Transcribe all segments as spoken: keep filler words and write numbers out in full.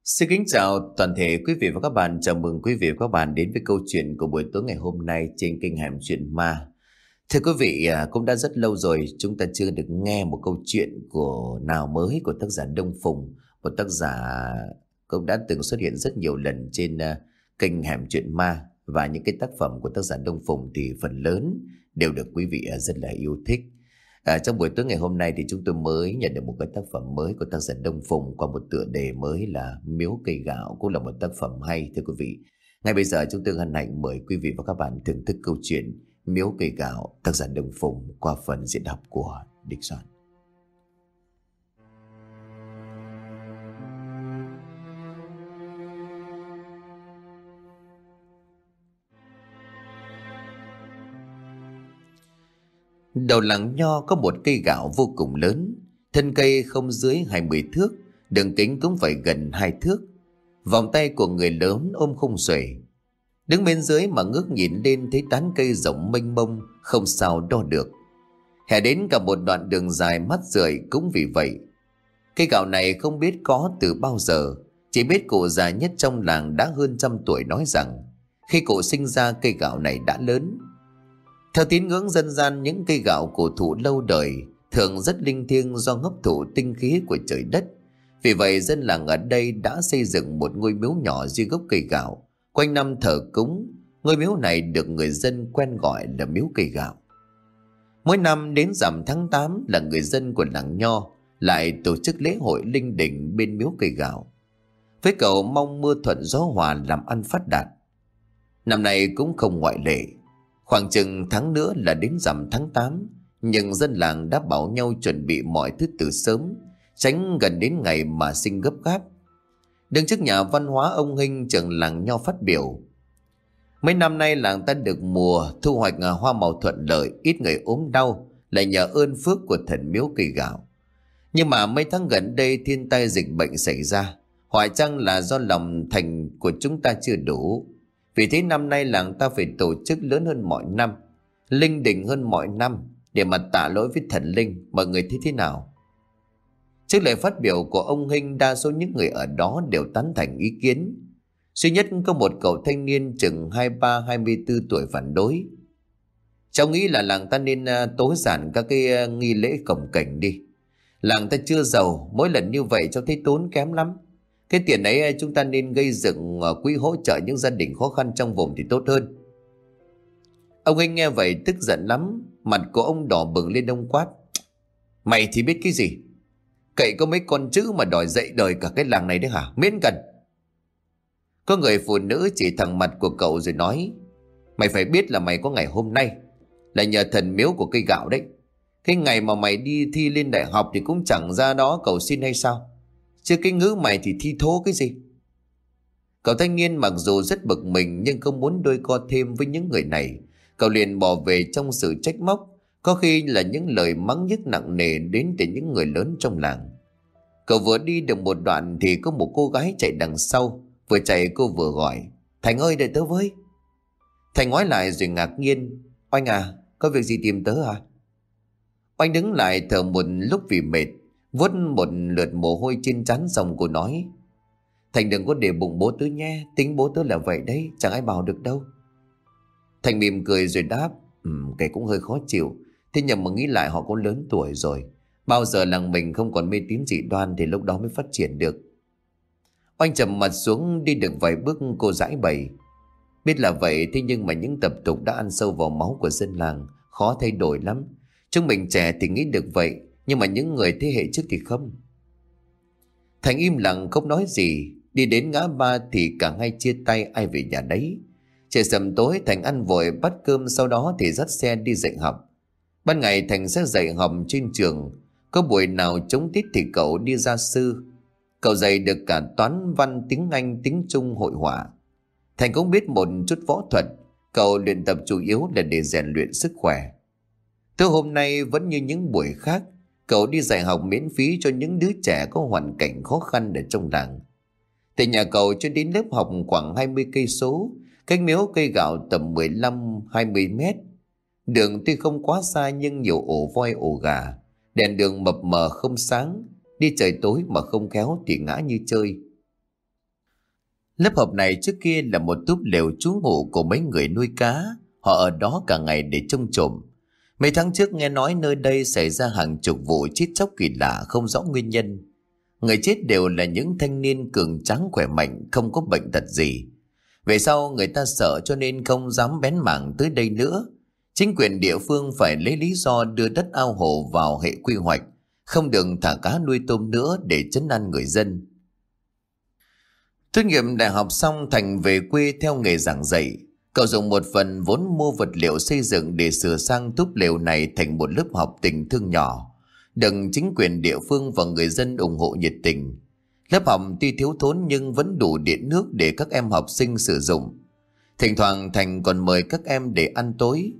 Xin kính chào toàn thể quý vị và các bạn. Chào mừng quý vị và các bạn đến với câu chuyện của buổi tối ngày hôm nay trên kênh Hẻm Chuyện Ma. Thưa quý vị, à, cũng đã rất lâu rồi chúng ta chưa được nghe một câu chuyện của nào mới của tác giả Đông Phùng, một tác giả cũng đã từng xuất hiện rất nhiều lần trên uh, kênh Hẻm Chuyện Ma, và những cái tác phẩm của tác giả Đông Phùng thì phần lớn đều được quý vị uh, rất là yêu thích. À, trong buổi tối ngày hôm nay thì chúng tôi mới nhận được một cái tác phẩm mới của tác giả Đông Phùng qua một tựa đề mới là Miếu Cây Gạo, cũng là một tác phẩm hay thưa quý vị. Ngay bây giờ chúng tôi hân hạnh mời quý vị và các bạn thưởng thức câu chuyện Miếu Cây Gạo, tác giả Đông Phùng qua phần diễn đọc của Địch Soạn. Đầu làng nho có một cây gạo vô cùng lớn, thân cây không dưới hai mươi thước, đường kính cũng phải gần hai thước. Vòng tay của người lớn ôm khung xuể. Đứng bên dưới mà ngước nhìn lên thấy tán cây rộng mênh mông, không sao đo được. Hè đến cả một đoạn đường dài mắt rượi cũng vì vậy. Cây gạo này không biết có từ bao giờ, chỉ biết cụ già nhất trong làng đã hơn trăm tuổi nói rằng khi cụ sinh ra cây gạo này đã lớn. Theo tín ngưỡng dân gian, những cây gạo cổ thụ lâu đời thường rất linh thiêng do hấp thụ tinh khí của trời đất. Vì vậy dân làng ở đây đã xây dựng một ngôi miếu nhỏ dưới gốc cây gạo, quanh năm thờ cúng. Ngôi miếu này được người dân quen gọi là miếu cây gạo. Mỗi năm đến rằm tháng tám là người dân của làng nho lại tổ chức lễ hội linh đình bên miếu cây gạo, với cầu mong mưa thuận gió hòa làm ăn phát đạt. Năm nay cũng không ngoại lệ. Khoảng chừng tháng nữa là đến rằm tháng tám, nhưng dân làng đã bảo nhau chuẩn bị mọi thứ từ sớm, tránh gần đến ngày mà sinh gấp gáp. Đứng trước nhà văn hóa ông Hinh, trưởng làng nho phát biểu: mấy năm nay làng ta được mùa thu hoạch hoa màu thuận lợi, ít người ốm đau là nhờ ơn phước của thần miếu cây gạo. Nhưng mà mấy tháng gần đây thiên tai dịch bệnh xảy ra, hỏi chăng là do lòng thành của chúng ta chưa đủ. Vì thế năm nay làng ta phải tổ chức lớn hơn mọi năm, linh đình hơn mọi năm, để mà tạ lỗi với thần linh. Mọi người thấy thế nào? Trước lời phát biểu của ông Hinh, đa số những người ở đó đều tán thành ý kiến. Duy nhất có một cậu thanh niên chừng hai mươi ba hai mươi tư tuổi phản đối. Cháu nghĩ là làng ta nên uh, tối giản các cái uh, nghi lễ cồng kềnh đi. Làng ta chưa giàu, mỗi lần như vậy cháu thấy tốn kém lắm. Cái tiền ấy chúng ta nên gây dựng quỹ hỗ trợ những gia đình khó khăn trong vùng thì tốt hơn. Ông Hinh nghe vậy tức giận lắm, mặt của ông đỏ bừng lên. Ông quát: mày thì biết cái gì? Cậy có mấy con chữ mà đòi dậy đời cả cái làng này đấy hả? Miễn cần. Có người phụ nữ chỉ thẳng mặt của cậu rồi nói: mày phải biết là mày có ngày hôm nay là nhờ thần miếu của cây gạo đấy. Cái ngày mà mày đi thi lên đại học thì cũng chẳng ra đó cầu xin hay sao? Chứ cái ngữ mày thì thi thố cái gì? Cậu thanh niên mặc dù rất bực mình nhưng không muốn đôi co thêm với những người này. Cậu liền bỏ về trong sự trách móc, có khi là những lời mắng nhức nặng nề đến từ những người lớn trong làng. Cậu vừa đi được một đoạn thì có một cô gái chạy đằng sau. Vừa chạy cô vừa gọi: Thành ơi, đợi tớ với. Thành ngoái lại rồi ngạc nhiên: oanh à, có việc gì tìm tớ à? Oanh đứng lại thở một lúc vì mệt, vuốt một lượt mồ hôi trên trán xong cô nói: Thành đừng có để bụng bố tớ nhé, tính bố tớ là vậy đấy, chẳng ai bảo được đâu. Thành mỉm cười rồi đáp: Ừ, cái cũng hơi khó chịu, thế nhưng mà nghĩ lại họ cũng lớn tuổi rồi, bao giờ làng mình không còn mê tín dị đoan thì lúc đó mới phát triển được. Oanh trầm mặt xuống, đi được vài bước cô giãi bày: Biết là vậy, thế nhưng mà những tập tục đã ăn sâu vào máu của dân làng, khó thay đổi lắm. Chúng mình trẻ thì nghĩ được vậy, nhưng mà những người thế hệ trước thì không. Thành im lặng không nói gì. Đi đến ngã ba thì cả hai chia tay, ai về nhà đấy. Trời sầm tối, Thành ăn vội bát cơm, sau đó thì dắt xe đi dạy học. Ban ngày Thành sẽ dạy học trên trường, có buổi nào trống tiết thì cậu đi gia sư. Cậu dạy được cả toán văn, tiếng Anh, tiếng Trung, hội họa. Thành cũng biết một chút võ thuật. Cậu luyện tập chủ yếu là để rèn luyện sức khỏe. Từ hôm nay vẫn như những buổi khác, cậu đi dạy học miễn phí cho những đứa trẻ có hoàn cảnh khó khăn ở trong làng. Từ nhà cậu cho đến lớp học khoảng hai mươi cây số, cách miếu cây gạo tầm mười lăm hai mươi mét. Đường tuy không quá xa nhưng nhiều ổ voi ổ gà, đèn đường mập mờ không sáng, đi trời tối mà không khéo thì ngã như chơi. Lớp học này trước kia là một túp lều trú ngụ của mấy người nuôi cá, họ ở đó cả ngày để trông trộm. Mấy tháng trước nghe nói nơi đây xảy ra hàng chục vụ chết chóc kỳ lạ không rõ nguyên nhân. Người chết đều là những thanh niên cường tráng khỏe mạnh, không có bệnh tật gì. Về sau người ta sợ cho nên không dám bén mảng tới đây nữa. Chính quyền địa phương phải lấy lý do đưa đất ao hồ vào hệ quy hoạch, không được thả cá nuôi tôm nữa để trấn an người dân. Tốt nghiệp đại học xong, Thành về quê theo nghề giảng dạy. Cậu dùng một phần vốn mua vật liệu xây dựng để sửa sang túp lều này thành một lớp học tình thương nhỏ, được chính quyền địa phương và người dân ủng hộ nhiệt tình. Lớp học tuy thiếu thốn nhưng vẫn đủ điện nước để các em học sinh sử dụng. Thỉnh thoảng Thành còn mời các em để ăn tối.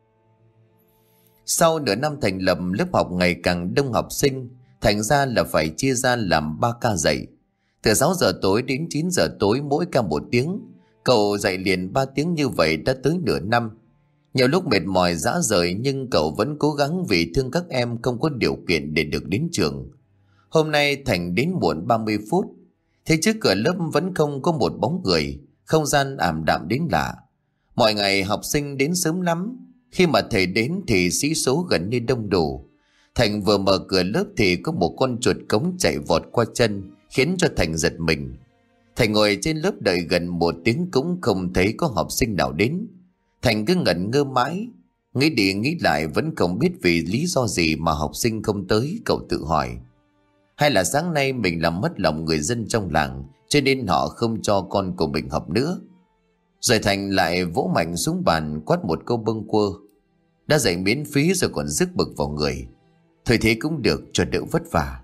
Sau nửa năm thành lập, lớp học ngày càng đông học sinh, thành ra là phải chia ra làm ba ca dạy. Từ sáu giờ tối đến chín giờ tối mỗi ca một tiếng. Cậu dạy liền ba tiếng như vậy đã tới nửa năm. Nhiều lúc mệt mỏi rã rời nhưng cậu vẫn cố gắng vì thương các em không có điều kiện để được đến trường. Hôm nay Thành đến muộn ba mươi phút. Thế trước cửa lớp vẫn không có một bóng người, không gian ảm đạm đến lạ. Mọi ngày học sinh đến sớm lắm. Khi mà thầy đến thì sĩ số gần như đông đủ. Thành vừa mở cửa lớp thì có một con chuột cống chạy vọt qua chân, khiến cho Thành giật mình. Thành ngồi trên lớp đợi gần một tiếng cũng không thấy có học sinh nào đến. Thành cứ ngẩn ngơ mãi, nghĩ đi nghĩ lại vẫn không biết vì lý do gì mà học sinh không tới. Cậu tự hỏi, hay là sáng nay mình làm mất lòng người dân trong làng cho nên họ không cho con của mình học nữa. Rồi Thành lại vỗ mạnh xuống bàn quát một câu bâng quơ, đã dạy miễn phí rồi còn rước bực vào người, thôi thế cũng được cho đỡ vất vả.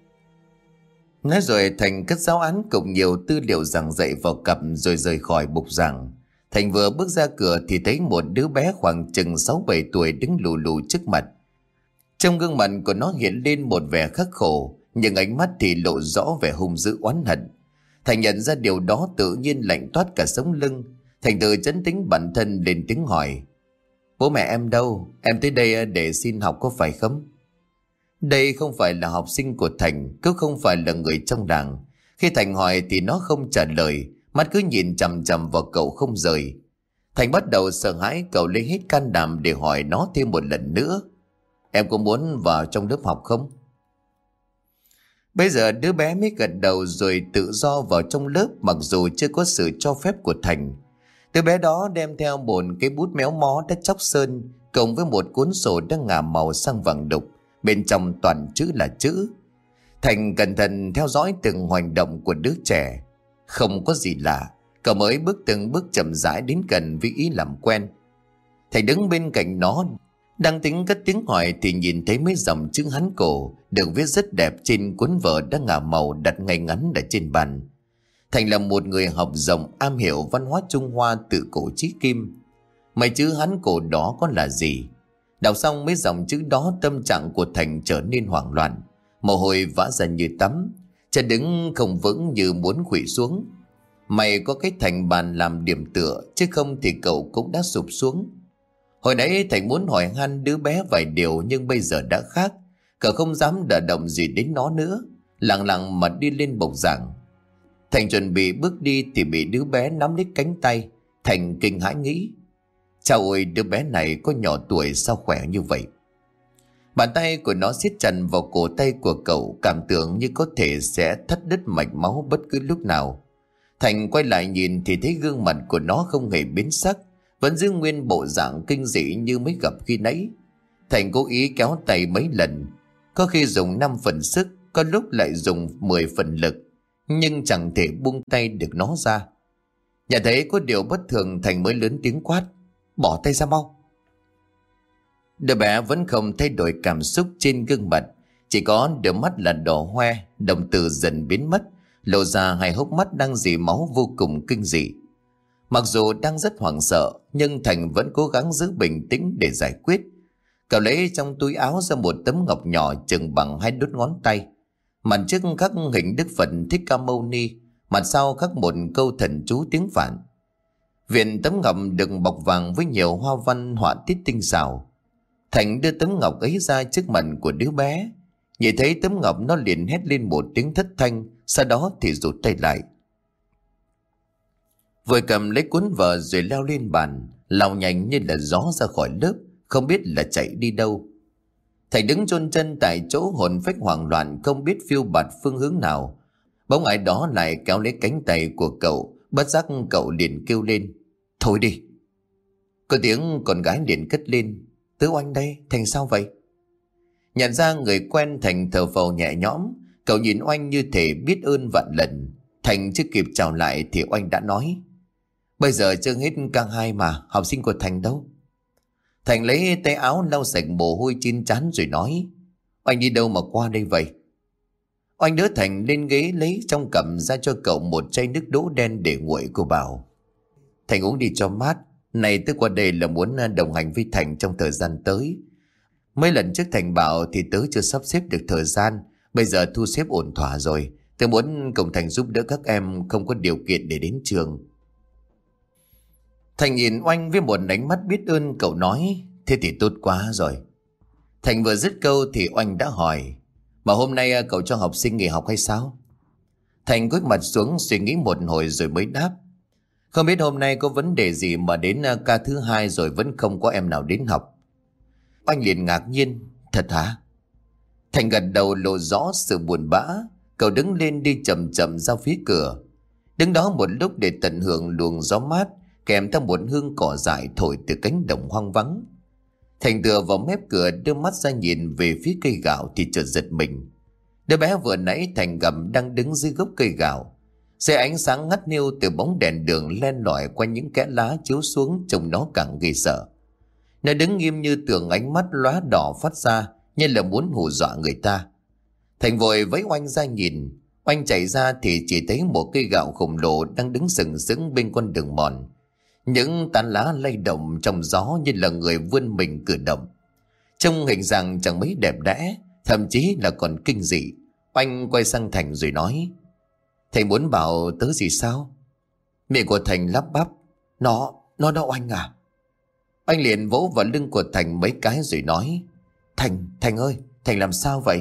Nói rồi Thành cất giáo án cùng nhiều tư liệu giảng dạy vào cặp rồi rời khỏi bục giảng. Thành vừa bước ra cửa thì thấy một đứa bé khoảng chừng sáu bảy tuổi đứng lù lù trước mặt. Trong gương mặt của nó hiện lên một vẻ khắc khổ, nhưng ánh mắt thì lộ rõ vẻ hung dữ oán hận. Thành nhận ra điều đó tự nhiên lạnh toát cả sống lưng. Thành tự trấn tĩnh bản thân lên tiếng hỏi, bố mẹ em đâu? Em tới đây để xin học có phải không? Đây không phải là học sinh của Thành, cũng không phải là người trong làng. Khi Thành hỏi thì nó không trả lời, mắt cứ nhìn chằm chằm vào cậu không rời. Thành bắt đầu sợ hãi, cậu lấy hết can đảm để hỏi nó thêm một lần nữa, em có muốn vào trong lớp học không? Bây giờ đứa bé mới gật đầu rồi tự do vào trong lớp, mặc dù chưa có sự cho phép của Thành. Đứa bé đó đem theo một cái bút méo mó đã chóc sơn, cộng với một cuốn sổ đang ngả màu sang vàng đục, bên trong toàn chữ là chữ. Thành cẩn thận theo dõi từng hành động của đứa trẻ. Không có gì lạ, cậu mới bước từng bước chậm rãi đến gần với ý làm quen. Thành đứng bên cạnh nó, đang tính cất tiếng hỏi thì nhìn thấy mấy dòng chữ Hán cổ được viết rất đẹp trên cuốn vở đã ngả màu đặt ngay ngắn ở trên bàn. Thành là một người học rộng, am hiểu văn hóa Trung Hoa từ cổ chí kim. Mấy chữ Hán cổ đó có là gì? Đọc xong mấy dòng chữ đó, tâm trạng của Thành trở nên hoảng loạn, mồ hôi vã ra như tắm, chân đứng không vững như muốn khuỵu xuống. May có cái thành bàn làm điểm tựa, chứ không thì cậu cũng đã sụp xuống. Hồi nãy Thành muốn hỏi han đứa bé vài điều nhưng bây giờ đã khác. Cậu không dám đả động gì đến nó nữa, lặng lặng mà đi lên bục giảng. Thành chuẩn bị bước đi thì bị đứa bé nắm lấy cánh tay. Thành kinh hãi nghĩ, chao ôi, đứa bé này có nhỏ tuổi sao khỏe như vậy. Bàn tay của nó siết chặt vào cổ tay của cậu, cảm tưởng như có thể sẽ thắt đứt mạch máu bất cứ lúc nào. Thành quay lại nhìn thì thấy gương mặt của nó không hề biến sắc, vẫn giữ nguyên bộ dạng kinh dị như mới gặp khi nãy. Thành cố ý kéo tay mấy lần, có khi dùng năm phần sức, có lúc lại dùng mười phần lực, nhưng chẳng thể buông tay được nó ra. Nhận thấy có điều bất thường, Thành mới lớn tiếng quát, bỏ tay ra mau. Đứa bé vẫn không thay đổi cảm xúc trên gương mặt, chỉ có đôi mắt là đỏ hoe, đồng tử dần biến mất, lộ ra hai hốc mắt đang dì máu vô cùng kinh dị. Mặc dù đang rất hoảng sợ, nhưng Thành vẫn cố gắng giữ bình tĩnh để giải quyết. Cậu lấy trong túi áo ra một tấm ngọc nhỏ chừng bằng hai đốt ngón tay. Mặt trước khắc hình Đức Phật Thích Ca Mâu Ni, mặt sau khắc một câu thần chú tiếng Phạn. Viền tấm ngọc được bọc vàng với nhiều hoa văn họa tiết tinh xảo. Thành đưa tấm ngọc ấy ra trước mặt của đứa bé. Nhìn thấy tấm ngọc, nó liền hét lên một tiếng thất thanh, sau đó thì rụt tay lại. Vội cầm lấy cuốn vở rồi leo lên bàn, lao nhanh như là gió ra khỏi lớp, không biết là chạy đi đâu. Thành đứng chôn chân tại chỗ, hồn phách hoảng loạn, không biết phiêu bạt phương hướng nào. Bỗng ai đó lại kéo lấy cánh tay của cậu, bất giác cậu liền kêu lên: thôi đi. Có tiếng con gái liền cất lên: Tứ Oanh đây, Thành sao vậy? Nhận ra người quen, Thành thở phào nhẹ nhõm. Cậu nhìn Oanh như thể biết ơn vạn lần. Thành chưa kịp chào lại thì Oanh đã nói: bây giờ chưa hết ca hai mà, học sinh của Thành đâu? Thành lấy tay áo lau sạch mồ hôi trên trán rồi nói: Oanh đi đâu mà qua đây vậy? Oanh đỡ Thành lên ghế, lấy trong cặp ra cho cậu một chai nước đỗ đen để nguội. Cô bảo: Thành uống đi cho mát. Này tớ qua đây là muốn đồng hành với Thành trong thời gian tới. Mấy lần trước Thành bảo thì tớ chưa sắp xếp được thời gian, bây giờ thu xếp ổn thỏa rồi. Tớ muốn cùng Thành giúp đỡ các em không có điều kiện để đến trường. Thành nhìn Oanh với một ánh mắt biết ơn, cậu nói: thế thì tốt quá rồi. Thành vừa dứt câu thì Oanh đã hỏi: mà hôm nay cậu cho học sinh nghỉ học hay sao? Thành cúi mặt xuống suy nghĩ một hồi rồi mới đáp: không biết hôm nay có vấn đề gì mà đến ca thứ hai rồi vẫn không có em nào đến học. Oanh liền ngạc nhiên: thật hả? Thành gật đầu lộ rõ sự buồn bã. Cậu đứng lên đi chậm chậm ra phía cửa. Đứng đó một lúc để tận hưởng luồng gió mát kèm theo một hương cỏ dại thổi từ cánh đồng hoang vắng. Thành tựa vào mép cửa, đưa mắt ra nhìn về phía cây gạo thì chợt giật mình. Đứa bé vừa nãy Thành gặp đang đứng dưới gốc cây gạo. Xe ánh sáng ngắt nêu từ bóng đèn đường len lỏi qua những kẽ lá chiếu xuống, trông nó càng ghê sợ. Nó đứng nghiêm như tường, ánh mắt lóa đỏ phát ra như là muốn hù dọa người ta. Thành vội vẫy Oanh ra nhìn. Oanh chạy ra thì chỉ thấy một cây gạo khổng lồ đang đứng sừng sững bên con đường mòn. Những tán lá lay động trong gió như là người vươn mình cử động. Trông hình dạng chẳng mấy đẹp đẽ, thậm chí là còn kinh dị. Oanh quay sang Thành rồi nói: Thành muốn bảo tớ gì sao? Miệng của Thành lắp bắp: Nó, nó đó Oanh à? Oanh liền vỗ vào lưng của Thành mấy cái rồi nói: Thành, Thành ơi, Thành làm sao vậy?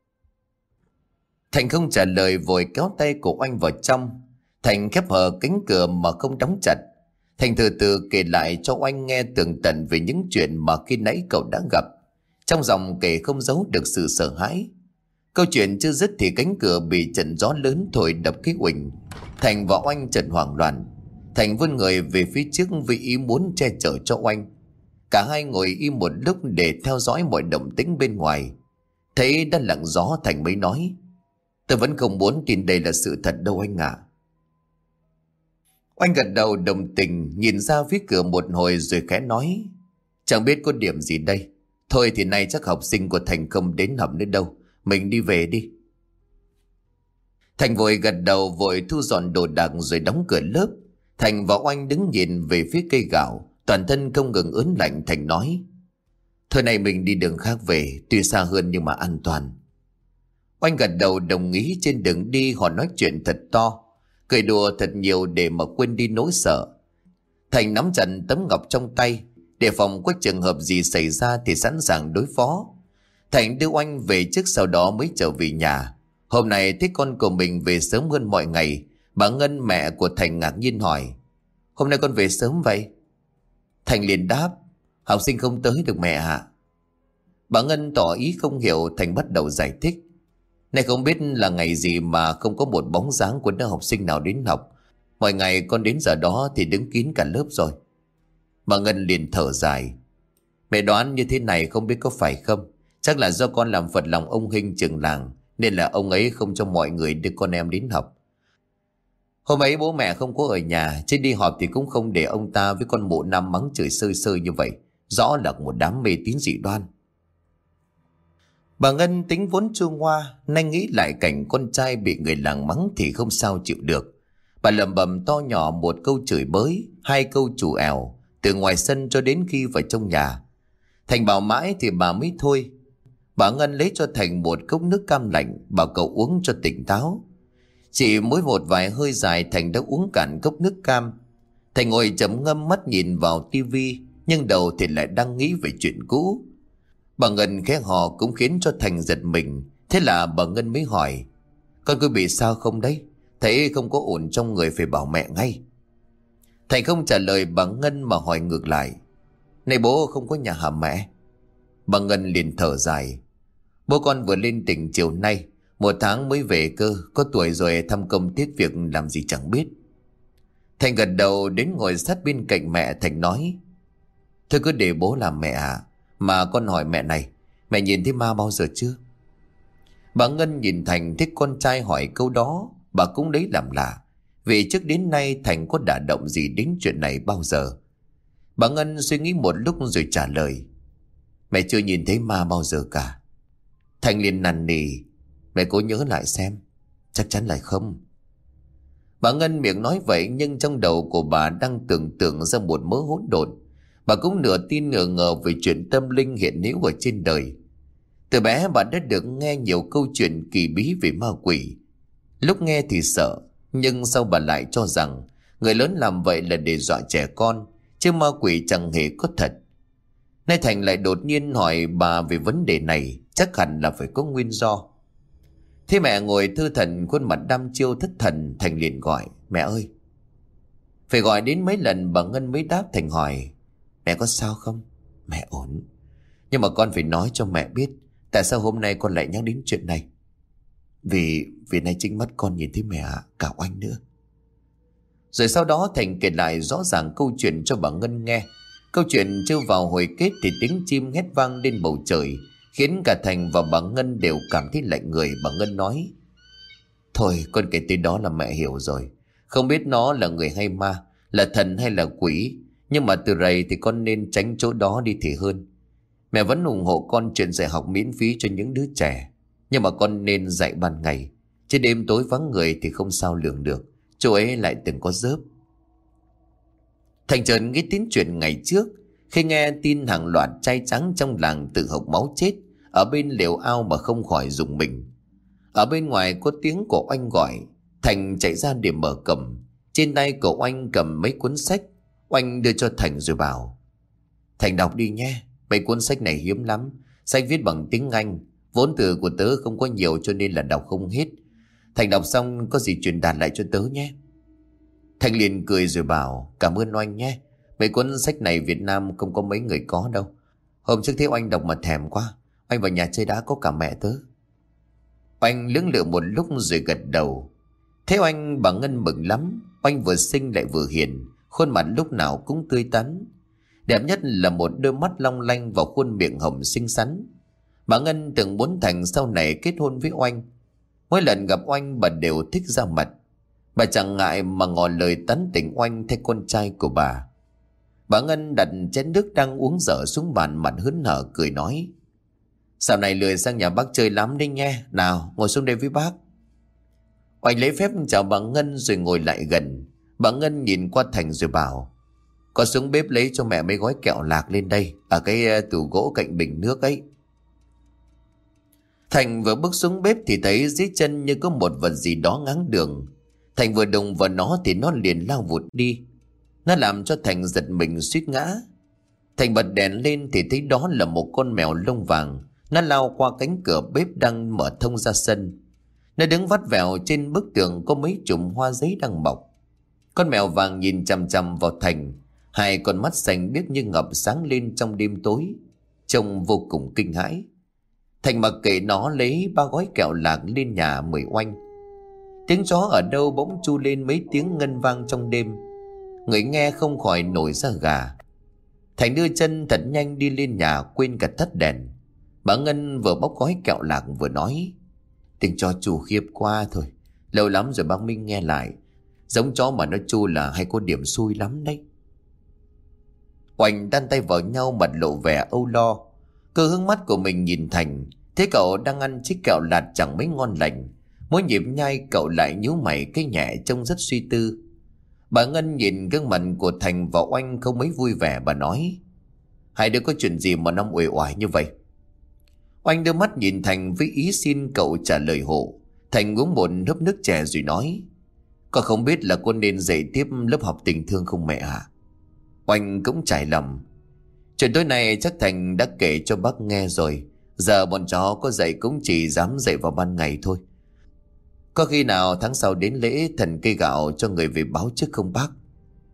Thành không trả lời, vội kéo tay của Oanh vào trong. Thành khép hờ cánh cửa mà không đóng chặt. Thành từ từ kể lại cho Oanh nghe tường tận về những chuyện mà khi nãy cậu đã gặp. Trong giọng kể không giấu được sự sợ hãi. Câu chuyện chưa dứt thì cánh cửa bị trận gió lớn thổi đập cái uỳnh. Thành và Oanh chợt hoảng loạn. Thành vươn người về phía trước vì ý muốn che chở cho Oanh. Cả hai ngồi im một lúc để theo dõi mọi động tĩnh bên ngoài. Thấy đã lặng gió, Thành mới nói: Tôi vẫn không muốn tin đây là sự thật đâu anh ạ. Oanh gật đầu đồng tình, nhìn ra phía cửa một hồi rồi khẽ nói: Chẳng biết có điểm gì đây. Thôi thì nay chắc học sinh của Thành không đến học nữa đâu. Mình đi về đi. Thành vội gật đầu, vội thu dọn đồ đạc rồi đóng cửa lớp. Thành và Oanh đứng nhìn về phía cây gạo, toàn thân không ngừng ớn lạnh. Thành nói: Thôi này mình đi đường khác về, tuy xa hơn nhưng mà an toàn. Oanh gật đầu đồng ý. Trên đường đi họ nói chuyện thật to, cười đùa thật nhiều để mà quên đi nỗi sợ. Thành nắm chặt tấm ngọc trong tay, để phòng có trường hợp gì xảy ra thì sẵn sàng đối phó. Thành đưa Oanh về trước, sau đó mới trở về nhà. Hôm nay thấy con của mình về sớm hơn mọi ngày. Bà Ngân, mẹ của Thành, ngạc nhiên hỏi: Hôm nay con về sớm vậy? Thành liền đáp: Học sinh không tới được mẹ ạ. Bà Ngân tỏ ý không hiểu. Thành bắt đầu giải thích: Này không biết là ngày gì mà không có một bóng dáng của đứa học sinh nào đến học. Mọi ngày con đến giờ đó thì đứng kín cả lớp rồi. Bà Ngân liền thở dài: Mẹ đoán như thế này không biết có phải không? Chắc là do con làm phật lòng ông Hinh trưởng làng, nên là ông ấy không cho mọi người đưa con em đến học. Hôm ấy bố mẹ không có ở nhà, chứ đi họp thì cũng không để ông ta với con mụ năm mắng chửi sơi sơi như vậy. Rõ là một đám mê tín dị đoan. Bà Ngân tính vốn chua ngoa, nay nghĩ lại cảnh con trai bị người làng mắng thì không sao chịu được. Bà lẩm bẩm to nhỏ một câu chửi bới, hai câu chủ ẻo, từ ngoài sân cho đến khi vào trong nhà. Thành bảo mãi thì bà mới thôi. Bà Ngân lấy cho Thành một cốc nước cam lạnh, bảo cậu uống cho tỉnh táo. Chỉ mỗi một vài hơi dài, Thành đã uống cạn cốc nước cam. Thành ngồi chấm ngâm, mắt nhìn vào tivi, nhưng đầu thì lại đang nghĩ về chuyện cũ. Bà Ngân khẽ hò cũng khiến cho Thành giật mình. Thế là bà Ngân mới hỏi: Con có bị sao không đấy? Thấy không có ổn trong người phải bảo mẹ ngay. Thành không trả lời bà Ngân mà hỏi ngược lại: Này bố, không có nhà hả mẹ? Bà Ngân liền thở dài: Bố con vừa lên tỉnh chiều nay, một tháng mới về cơ, có tuổi rồi thăm công tiếc việc làm gì chẳng biết. Thành gật đầu đến ngồi sát bên cạnh mẹ. Thành nói: Thôi cứ để bố làm mẹ à. Mà con hỏi mẹ này, mẹ nhìn thấy ma bao giờ chưa? Bà Ngân nhìn Thành thích con trai hỏi câu đó, bà cũng lấy làm lạ, vì trước đến nay Thành có đả động gì đến chuyện này bao giờ. Bà Ngân suy nghĩ một lúc rồi trả lời: Mẹ chưa nhìn thấy ma bao giờ cả. Thành liền năn nỉ: Mẹ cố nhớ lại xem. Chắc chắn là không. Bà Ngân miệng nói vậy, nhưng trong đầu của bà đang tưởng tượng ra một mớ hỗn độn. Bà cũng nửa tin nửa ngờ về chuyện tâm linh hiện hữu ở trên đời. Từ bé bà đã được nghe nhiều câu chuyện kỳ bí về ma quỷ. Lúc nghe thì sợ, nhưng sau bà lại cho rằng người lớn làm vậy là để dọa trẻ con, chứ ma quỷ chẳng hề có thật. Nay Thành lại đột nhiên hỏi bà về vấn đề này, chắc hẳn là phải có nguyên do. Thế mẹ ngồi thư thần, khuôn mặt đăm chiêu thất thần, Thành liền gọi: Mẹ ơi! Phải gọi đến mấy lần bà Ngân mới đáp. Thành hỏi: Mẹ có sao không? Mẹ ổn. Nhưng mà con phải nói cho mẹ biết, tại sao hôm nay con lại nhắc đến chuyện này. Vì Vì nay chính mắt con nhìn thấy mẹ, cả Oanh nữa. Rồi sau đó Thành kể lại rõ ràng câu chuyện cho bà Ngân nghe. Câu chuyện chưa vào hồi kết thì tiếng chim hét vang lên bầu trời, khiến cả Thành và bà Ngân đều cảm thấy lạnh người. Bà Ngân nói: Thôi con kể tới đó là mẹ hiểu rồi. Không biết nó là người hay ma, là thần hay là quỷ, nhưng mà từ rày thì con nên tránh chỗ đó đi thì hơn. Mẹ vẫn ủng hộ con chuyện dạy học miễn phí cho những đứa trẻ, nhưng mà con nên dạy ban ngày, chứ đêm tối vắng người thì không sao lường được. Chỗ ấy lại từng có dớp. Thành chợt nghĩ đến chuyện ngày trước, khi nghe tin hàng loạt trai trắng trong làng tự hộc máu chết ở bên lều ao mà không khỏi rùng mình. Ở bên ngoài có tiếng của Oanh gọi. Thành chạy ra để mở cổng. Trên tay của Oanh cầm mấy cuốn sách. Oanh đưa cho Thành rồi bảo: Thành đọc đi nhé, mấy cuốn sách này hiếm lắm, sách viết bằng tiếng Anh, vốn từ của tớ không có nhiều cho nên là đọc không hết. Thành đọc xong có gì truyền đạt lại cho tớ nhé. Thành liền cười rồi bảo: Cảm ơn Oanh nhé, mấy cuốn sách này Việt Nam không có mấy người có đâu. Hôm trước thấy Oanh đọc mà thèm quá, Oanh vào nhà chơi đã có cả mẹ tớ. Oanh lưỡng lự một lúc rồi gật đầu. Thế Oanh bà Ngân mừng lắm. Oanh vừa xinh lại vừa hiền, khuôn mặt lúc nào cũng tươi tắn. Đẹp nhất là một đôi mắt long lanh và khuôn miệng hồng xinh xắn. Bà Ngân từng muốn Thành sau này kết hôn với Oanh. Mỗi lần gặp Oanh bà đều thích ra mặt. Bà chẳng ngại mà ngỏ lời tán tỉnh Oanh thay con trai của bà. Bà Ngân đặt chén nước đang uống dở xuống bàn, mặt hớn hở cười nói: Dạo này lười sang nhà bác chơi lắm đấy nghe. Nào ngồi xuống đây với bác. Oanh lấy phép chào bà Ngân rồi ngồi lại gần. Bà Ngân nhìn qua Thành rồi bảo: Con xuống bếp lấy cho mẹ mấy gói kẹo lạc lên đây, ở cái tủ gỗ cạnh bình nước ấy. Thành vừa bước xuống bếp thì thấy dưới chân như có một vật gì đó ngáng đường. Thành vừa đụng vào nó thì nó liền lao vụt đi. Nó làm cho Thành giật mình suýt ngã. Thành bật đèn lên thì thấy đó là một con mèo lông vàng. Nó lao qua cánh cửa bếp đang mở thông ra sân. Nó đứng vắt vẻo trên bức tường có mấy chùm hoa giấy đang mọc. Con mèo vàng nhìn chằm chằm vào Thành, hai con mắt xanh biếc như ngập sáng lên trong đêm tối, trông vô cùng kinh hãi. Thành mặc kệ nó lấy ba gói kẹo lạc lên nhà mời Oanh. Tiếng chó ở đâu bỗng chu lên mấy tiếng ngân vang trong đêm. Người nghe không khỏi nổi da gà. Thành đưa chân thật nhanh đi lên nhà, quên cả tắt đèn. Bà Ngân vừa bóc gói kẹo lạc vừa nói: Tiếng chó chu khiếp quá thôi, lâu lắm rồi bác Minh nghe lại. Giống chó mà nó chu là hay có điểm xui lắm đấy. Oanh đan tay vào nhau, mặt lộ vẻ âu lo. Cơ hướng mắt của mình nhìn Thành, thấy cậu đang ăn chiếc kẹo lạt chẳng mấy ngon lành. Mỗi nhịp nhai cậu lại nhíu mày cái nhẹ, trông rất suy tư. Bà Ngân nhìn gương mặt của Thành và Oanh không mấy vui vẻ. Bà nói: Hai đứa có chuyện gì mà năm uể oải như vậy? Oanh đưa mắt nhìn Thành với ý xin cậu trả lời hộ. Thành uống một hớp nước chè rồi nói: Con không biết là con nên dạy tiếp lớp học tình thương không mẹ à? Oanh cũng trải lòng. Chuyện tối nay chắc Thành đã kể cho bác nghe rồi. Giờ bọn chó có dạy cũng chỉ dám dạy vào ban ngày thôi. Có khi nào tháng sau đến lễ thần cây gạo cho người về báo trước không bác?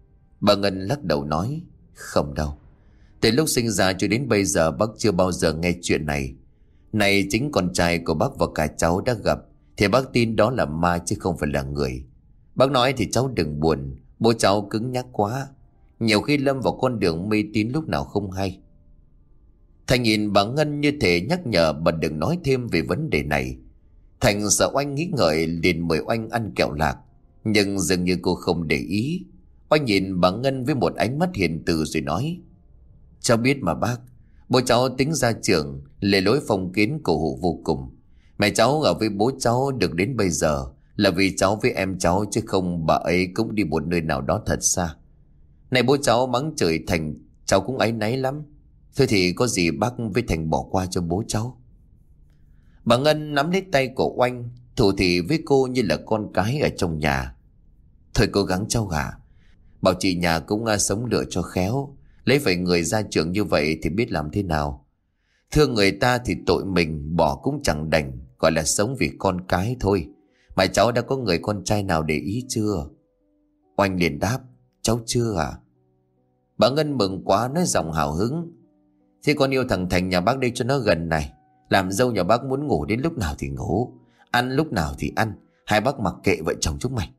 Bà Ngân lắc đầu nói, không đâu. Từ lúc sinh ra cho đến bây giờ bác chưa bao giờ nghe chuyện này. Này chính con trai của bác và cả cháu đã gặp thì bác tin đó là ma chứ không phải là người. Bác nói thì cháu đừng buồn, bố cháu cứng nhắc quá, nhiều khi lâm vào con đường mê tín lúc nào không hay. Thành nhìn bà Ngân như thể nhắc nhở bà đừng nói thêm về vấn đề này. Thành sợ Oanh nghĩ ngợi liền mời Oanh ăn kẹo lạc, nhưng dường như cô không để ý. Oanh nhìn bà Ngân với một ánh mắt hiền từ rồi nói, cháu biết mà bác, bố cháu tính ra trường, lề lối phong kiến cổ hủ vô cùng. Mẹ cháu ở với bố cháu được đến bây giờ là vì cháu với em cháu, chứ không bà ấy cũng đi một nơi nào đó thật xa. Này bố cháu mắng chửi Thành, cháu cũng áy náy lắm. Thôi thì có gì bác với Thành bỏ qua cho bố cháu. Bà Ngân nắm lấy tay của Oanh, thủ thị với cô như là con cái ở trong nhà. Thôi cố gắng cháu ạ. Bảo chị nhà cũng sống lựa cho khéo, lấy phải người ra trường như vậy thì biết làm thế nào. Thương người ta thì tội mình, bỏ cũng chẳng đành, gọi là sống vì con cái thôi. Mà cháu đã có người con trai nào để ý chưa? Oanh liền đáp, cháu chưa à? Bà Ngân mừng quá nói giọng hào hứng, thế con yêu thằng Thành nhà bác đây cho nó gần này. Làm dâu nhà bác muốn ngủ đến lúc nào thì ngủ, ăn lúc nào thì ăn, hai bác mặc kệ vợ chồng chúng mày.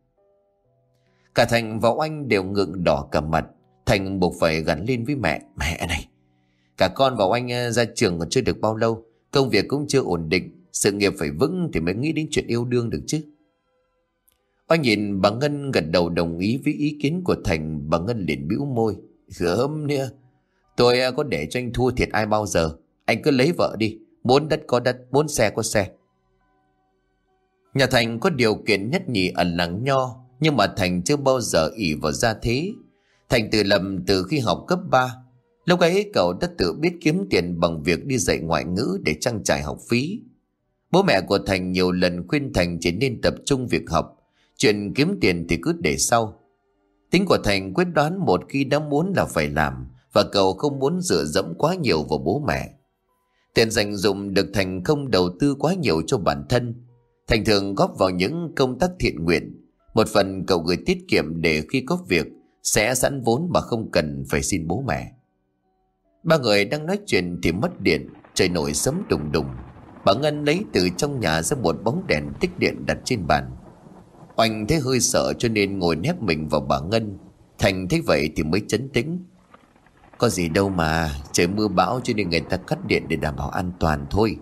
Cả Thành và Oanh đều ngượng đỏ cả mặt. Thành buộc phải gắn lên với mẹ, mẹ này, cả con và Oanh ra trường còn chưa được bao lâu, công việc cũng chưa ổn định, sự nghiệp phải vững thì mới nghĩ đến chuyện yêu đương được chứ. Oanh nhìn bà Ngân gật đầu đồng ý với ý kiến của Thành. Bà Ngân liền bĩu môi, gớm nữa, tôi có để cho anh thua thiệt ai bao giờ. Anh cứ lấy vợ đi, muốn đất có đất, muốn xe có xe. Nhà Thành có điều kiện nhất nhì ở làng Nho, nhưng mà Thành chưa bao giờ ỷ vào gia thế. Thành tự lập từ khi học cấp ba. Lúc ấy cậu đã tự biết kiếm tiền bằng việc đi dạy ngoại ngữ để trang trải học phí. Bố mẹ của Thành nhiều lần khuyên Thành chỉ nên tập trung việc học, chuyện kiếm tiền thì cứ để sau. Tính của Thành quyết đoán, một khi đã muốn là phải làm, và cậu không muốn dựa dẫm quá nhiều vào bố mẹ. Tiền dành dụm được Thành không đầu tư quá nhiều cho bản thân. Thành thường góp vào những công tác thiện nguyện. Một phần cậu gửi tiết kiệm để khi có việc sẽ sẵn vốn mà không cần phải xin bố mẹ. Ba người đang nói chuyện thì mất điện, trời nổi sấm đùng đùng. Bà Ngân lấy từ trong nhà ra một bóng đèn tích điện đặt trên bàn. Oanh thấy hơi sợ cho nên ngồi nép mình vào bà Ngân. Thành thấy vậy thì mới trấn tĩnh. Có gì đâu mà, trời mưa bão cho nên người ta cắt điện để đảm bảo an toàn thôi.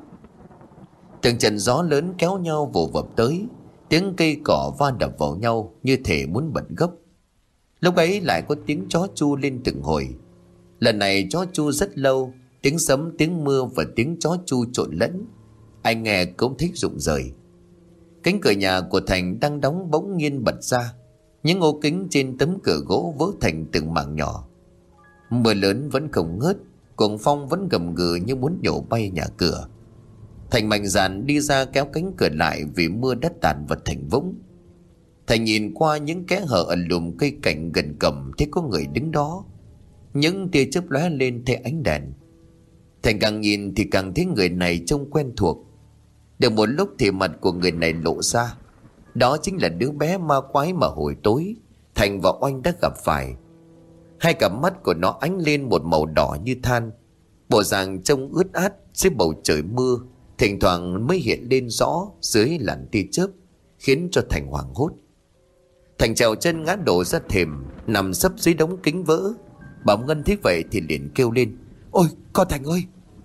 Từng trận gió lớn kéo nhau vồ vập tới, tiếng cây cỏ va đập vào nhau như thể muốn bật gốc. Lúc ấy lại có tiếng chó chu lên từng hồi. Lần này chó chu rất lâu, tiếng sấm, tiếng mưa và tiếng chó chu trộn lẫn. Anh nghe cũng thích rụng rời. Cánh cửa nhà của Thành đang đóng bỗng nhiên bật ra. Những ô kính trên tấm cửa gỗ vỡ thành từng mảng nhỏ. Mưa lớn vẫn không ngớt, cuồng phong vẫn gầm gừ như muốn nhổ bay nhà cửa. Thành mạnh dạn đi ra kéo cánh cửa lại vì mưa đất tàn vật thành vũng. Thành nhìn qua những kẽ hở ở lùm cây cảnh gần cầm thấy có người đứng đó. Những tia chớp lóe lên theo ánh đèn. Thành càng nhìn thì càng thấy người này trông quen thuộc. Được một lúc thì mặt của người này lộ ra. Đó chính là đứa bé ma quái mà hồi tối Thành và Oanh đã gặp phải. Hai cặp mắt của nó ánh lên một màu đỏ như than. Bộ dạng trông ướt át dưới bầu trời mưa, thỉnh thoảng mới hiện lên rõ dưới làn tia chớp, khiến cho Thành hoảng hốt. Thành trèo chân ngã đổ ra thềm, nằm sấp dưới đống kính vỡ. Bà Ngân thấy vậy thì liền kêu lên, ôi con Thành ơi.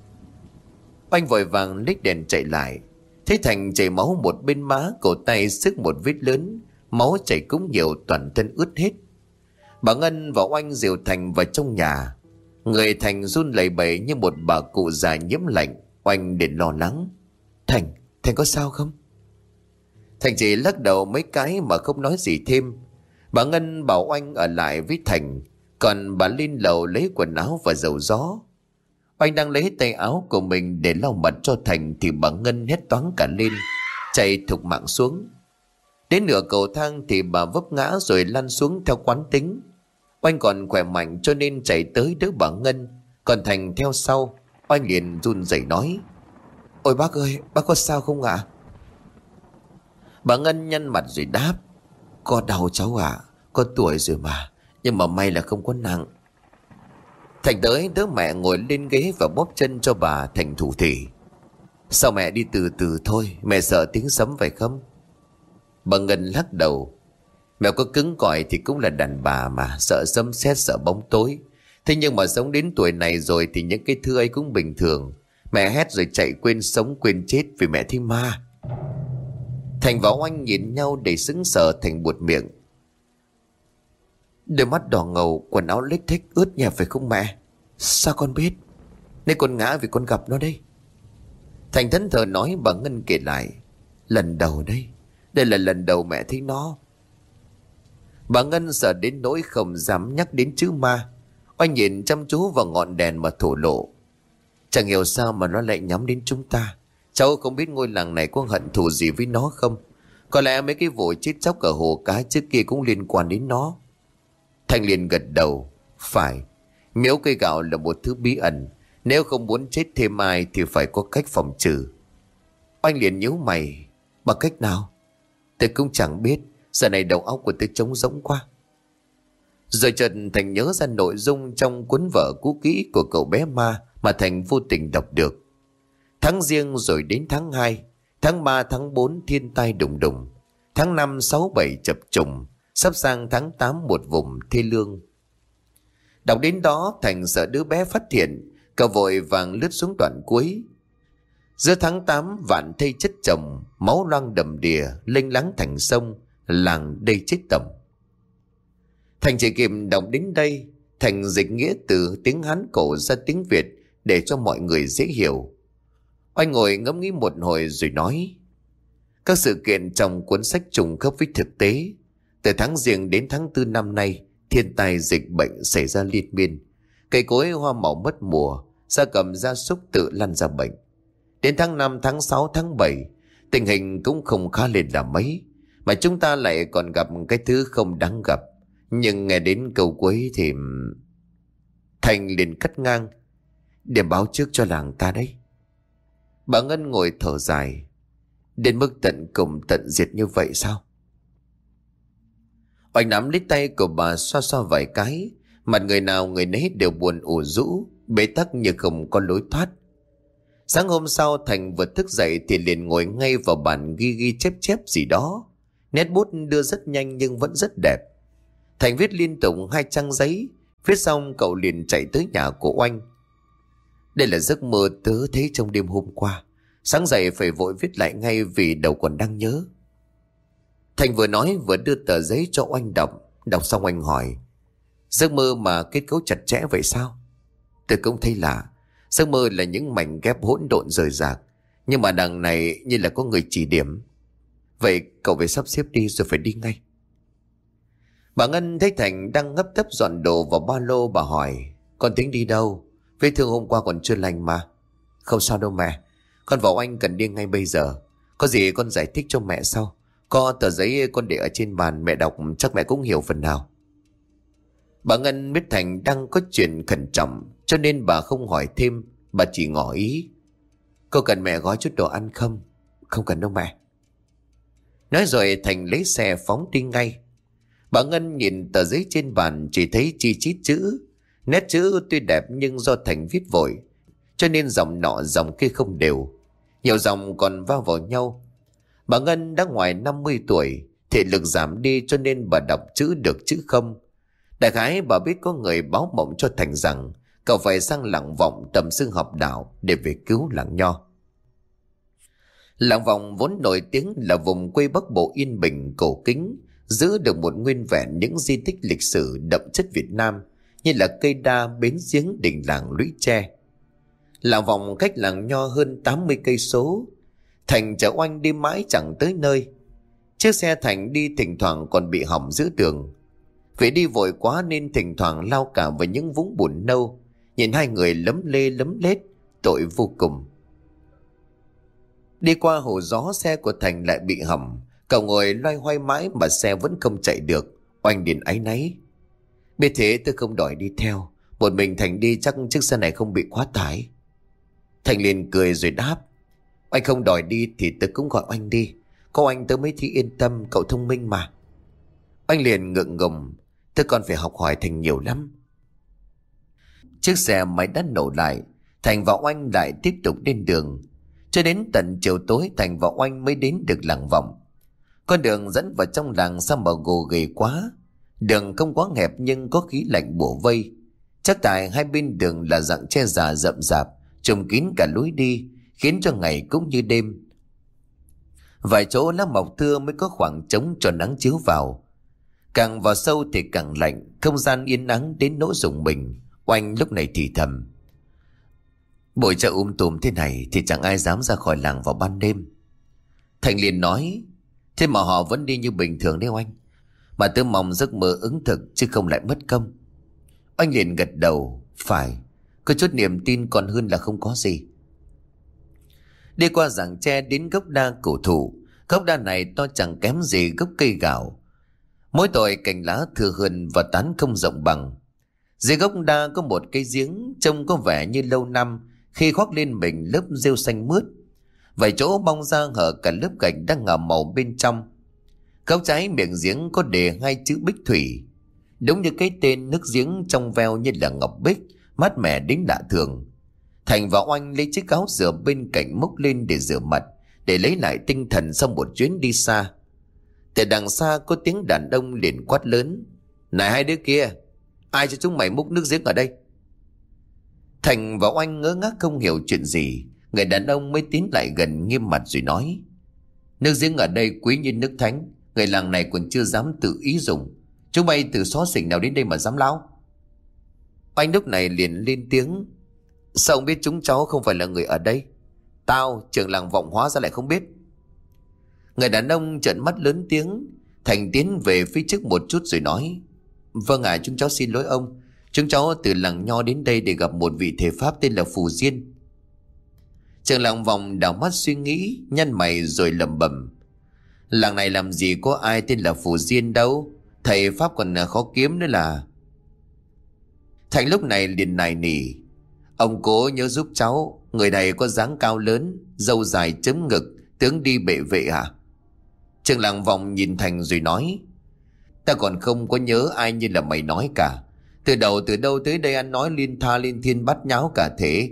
Oanh vội vàng lích đèn chạy lại, thấy Thành chảy máu một bên má, cổ tay xước một vết lớn, máu chảy cũng nhiều, toàn thân ướt hết. Bà Ngân và Oanh dìu Thành vào trong nhà. Người Thành run lẩy bẩy như một bà cụ già nhiễm lạnh. Oanh đến lo lắng, Thành, Thành có sao không? Thành chỉ lắc đầu mấy cái mà không nói gì thêm. Bà Ngân bảo Oanh ở lại với Thành, còn bà lên lầu lấy quần áo và dầu gió. Oanh đang lấy tay áo của mình để lau mặt cho Thành thì bà Ngân hét toáng cả lên, chạy thục mạng xuống. Đến nửa cầu thang thì bà vấp ngã rồi lăn xuống theo quán tính. Oanh còn khỏe mạnh cho nên chạy tới đỡ bà Ngân, còn Thành theo sau. Oanh liền run rẩy nói, ôi bác ơi, bác có sao không ạ? À? Bà Ngân nhăn mặt rồi đáp, có đau cháu ạ, à, có tuổi rồi mà, nhưng mà may là không có nặng. Thành tới đỡ mẹ ngồi lên ghế và bóp chân cho bà thành thủ thỉ. Sao mẹ đi từ từ thôi, mẹ sợ tiếng sấm phải không? Bà Ngân lắc đầu. Mẹ có cứng cỏi thì cũng là đàn bà mà, sợ sấm sét sợ bóng tối. Thế nhưng mà sống đến tuổi này rồi thì những cái thứ ấy cũng bình thường. Mẹ hét rồi chạy quên sống quên chết vì mẹ thấy ma. Thành và Oanh nhìn nhau để sững sờ. Thành buột miệng. Đôi mắt đỏ ngầu, quần áo lếch thếch ướt nhẹp phải không mẹ? Sao con biết? Nên con ngã vì con gặp nó đây. Thành thẫn thờ nói. Bà Ngân kể lại. Lần đầu đây, đây là lần đầu mẹ thấy nó. Bà Ngân sợ đến nỗi không dám nhắc đến chữ ma. Oanh nhìn chăm chú vào ngọn đèn mà thổ lộ. Chẳng hiểu sao mà nó lại nhắm đến chúng ta. Cháu không biết ngôi làng này có hận thù gì với nó không. Có lẽ mấy cái vụ chết chóc ở hồ cá trước kia cũng liên quan đến nó. Thành liền gật đầu. Phải, miếu cây gạo là một thứ bí ẩn. Nếu không muốn chết thêm ai thì phải có cách phòng trừ. Oanh liền nhíu mày. Bằng cách nào? Tôi cũng chẳng biết. Giờ này đầu óc của tôi trống rỗng quá. Rồi chợt Thành nhớ ra nội dung trong cuốn vở cũ kỹ của cậu bé ma mà Thành vô tình đọc được. Tháng Giêng rồi đến tháng hai, tháng ba tháng bốn thiên tai đùng đùng, tháng năm sáu bảy chập trùng, sắp sang tháng tám một vùng thê lương. Đọc đến đó Thành sợ đứa bé phát hiện, cậu vội vàng lướt xuống đoạn cuối. Giữa tháng tám vạn thây chất chồng, máu loang đầm đìa, lênh láng thành sông, làng đây chết tầm. Thành chỉ kịp đọc đến đây. Thành dịch nghĩa từ tiếng Hán cổ ra tiếng Việt để cho mọi người dễ hiểu. Oanh ngồi ngẫm nghĩ một hồi rồi nói. Các sự kiện trong cuốn sách trùng khớp với thực tế. Từ tháng Giêng đến tháng tư năm nay, thiên tai dịch bệnh xảy ra liên miên. Cây cối hoa màu mất mùa, gia cầm gia súc tự lăn ra bệnh. Đến tháng năm, tháng sáu, tháng bảy, tình hình cũng không khá lên là mấy. Mà chúng ta lại còn gặp cái thứ không đáng gặp. Nhưng nghe đến câu cuối thì Thành liền cắt ngang. Để báo trước cho làng ta đấy. Bà Ngân ngồi thở dài. Đến mức tận cùng tận diệt như vậy sao? Oanh nắm lấy tay của bà xoa xoa vài cái. Mặt người nào người nấy đều buồn ủ rũ, bế tắc như không có lối thoát. Sáng hôm sau Thành vừa thức dậy thì liền ngồi ngay vào bàn ghi ghi chép chép gì đó. Nét bút đưa rất nhanh nhưng vẫn rất đẹp. Thành viết liên tục hai trang giấy. Viết xong cậu liền chạy tới nhà của Oanh. Đây là giấc mơ tớ thấy trong đêm hôm qua. Sáng dậy phải vội viết lại ngay vì đầu còn đang nhớ. Thành vừa nói vừa đưa tờ giấy cho Oanh đọc. Đọc xong Oanh hỏi. Giấc mơ mà kết cấu chặt chẽ vậy sao? Tôi cũng thấy lạ. Giấc mơ là những mảnh ghép hỗn độn rời rạc. Nhưng mà đằng này như là có người chỉ điểm. Vậy cậu phải sắp xếp đi rồi phải đi ngay. Bà Ngân thấy Thành đang ngấp tấp dọn đồ vào ba lô. Bà hỏi. Con tính đi đâu? Vết thương hôm qua còn chưa lành mà. Không sao đâu mẹ. Con vào Anh cần đi ngay bây giờ. Có gì con giải thích cho mẹ sau. Có tờ giấy con để ở trên bàn, mẹ đọc chắc mẹ cũng hiểu phần nào. Bà Ngân biết Thành đang có chuyện khẩn trọng cho nên bà không hỏi thêm. Bà chỉ ngỏ ý. Cô cần mẹ gói chút đồ ăn không? Không cần đâu mẹ. Nói rồi Thành lấy xe phóng đi ngay. Bà Ngân nhìn tờ giấy trên bàn chỉ thấy chi chít chữ. Nét chữ tuy đẹp nhưng do Thành viết vội cho nên dòng nọ dòng kia không đều. Nhiều dòng còn va vào nhau. Bà Ngân đã ngoài năm mươi tuổi, thể lực giảm đi cho nên bà đọc chữ được chữ không. Đại khái bà biết có người báo mộng cho Thành rằng cậu phải sang Làng Vọng tầm xương họp đạo để về cứu làng Nho. Làng Vọng vốn nổi tiếng là vùng quê Bắc Bộ yên bình cổ kính, giữ được một nguyên vẹn những di tích lịch sử đậm chất Việt Nam như là cây đa, bến giếng, đình làng, lũy tre. Làng Vọng cách làng Nho hơn tám mươi cây số. Thành chở Oanh đi mãi chẳng tới nơi. Chiếc xe Thành đi thỉnh thoảng còn bị hỏng giữa đường. Vì đi vội quá nên thỉnh thoảng lao cả vào những vũng bùn nâu. Nhìn hai người lấm lê lấm lết, tội vô cùng. Đi qua hồ gió xe của Thành lại bị hỏng. Cậu ngồi loay hoay mãi mà xe vẫn không chạy được. Oanh điện áy náy. Biết thế tôi không đòi đi theo. Một mình Thành đi chắc chiếc xe này không bị quá tải. Thành liền cười rồi đáp. Anh không đòi đi thì tôi cũng gọi anh đi. Có anh tớ mới thấy yên tâm, cậu thông minh mà. Anh liền ngượng ngùng. Tôi còn phải học hỏi Thành nhiều lắm. Chiếc xe máy đã nổ lại. Thành và Oanh lại tiếp tục lên đường. Cho đến tận chiều tối Thành và Oanh mới đến được làng Vọng. Con đường dẫn vào trong làng sao mà gồ ghề quá. Đường không quá hẹp nhưng có khí lạnh bủa vây. Chắc tại hai bên đường là dạng tre già rậm rạp, trùm kín cả lối đi, khiến cho ngày cũng như đêm. Vài chỗ lá mọc thưa mới có khoảng trống cho nắng chiếu vào. Càng vào sâu thì càng lạnh, không gian yên ắng đến nỗi rùng mình. Oanh lúc này thì thầm: Bụi chợ um tùm thế này thì chẳng ai dám ra khỏi làng vào ban đêm. Thành liền nói: Thế mà họ vẫn đi như bình thường đấy Oanh. Mà tôi mong giấc mơ ứng thực chứ không lại mất công. Oanh liền gật đầu: Phải, có chút niềm tin còn hơn là không có gì. Đi qua rặng tre đến gốc đa cổ thụ. Gốc đa này to chẳng kém gì gốc cây gạo. Mỗi tội cành lá thừa hơn và tán không rộng bằng. Dưới gốc đa có một cây giếng trông có vẻ như lâu năm khi khoác lên mình lớp rêu xanh mướt. Vài chỗ bong ra hở cả lớp gạch đang ngả màu bên trong. Góc trái miệng giếng có đề hai chữ Bích Thủy. Đúng như cái tên, nước giếng trong veo như là ngọc bích, mát mẻ đến lạ thường. Thành và Oanh lấy chiếc áo rửa bên cạnh múc lên để rửa mặt, để lấy lại tinh thần sau một chuyến đi xa. Từ đằng xa có tiếng đàn ông liền quát lớn: Này hai đứa kia, ai cho chúng mày múc nước giếng ở đây? Thành và Oanh ngớ ngác không hiểu chuyện gì. Người đàn ông mới tiến lại gần nghiêm mặt rồi nói: Nước giếng ở đây quý như nước thánh, người làng này còn chưa dám tự ý dùng. Chúng mày từ xó xỉnh nào đến đây mà dám láo? Anh lúc này liền lên tiếng: Sao ông biết chúng cháu không phải là người ở đây? Tao trưởng làng Vọng hóa ra lại không biết? Người đàn ông trợn mắt lớn tiếng. Thành tiến về phía trước một chút rồi nói: Vâng ạ, à, chúng cháu xin lỗi ông. Chúng cháu từ làng Nho đến đây để gặp một vị thầy pháp tên là Phù Diên. Trưởng làng Vọng đảo mắt suy nghĩ, nhăn mày rồi lẩm bẩm: Làng này làm gì có ai tên là Phù Diên đâu, thầy pháp còn khó kiếm nữa là. Thành lúc này liền nài nỉ: Ông cố nhớ giúp cháu, người này có dáng cao lớn, râu dài chấm ngực, tướng đi bệ vệ à? Trưởng làng Vọng nhìn Thành rồi nói: Ta còn không có nhớ ai như là mày nói cả. Từ đầu từ đâu tới đây ăn nói liên tha liên thiên bắt nháo cả thế.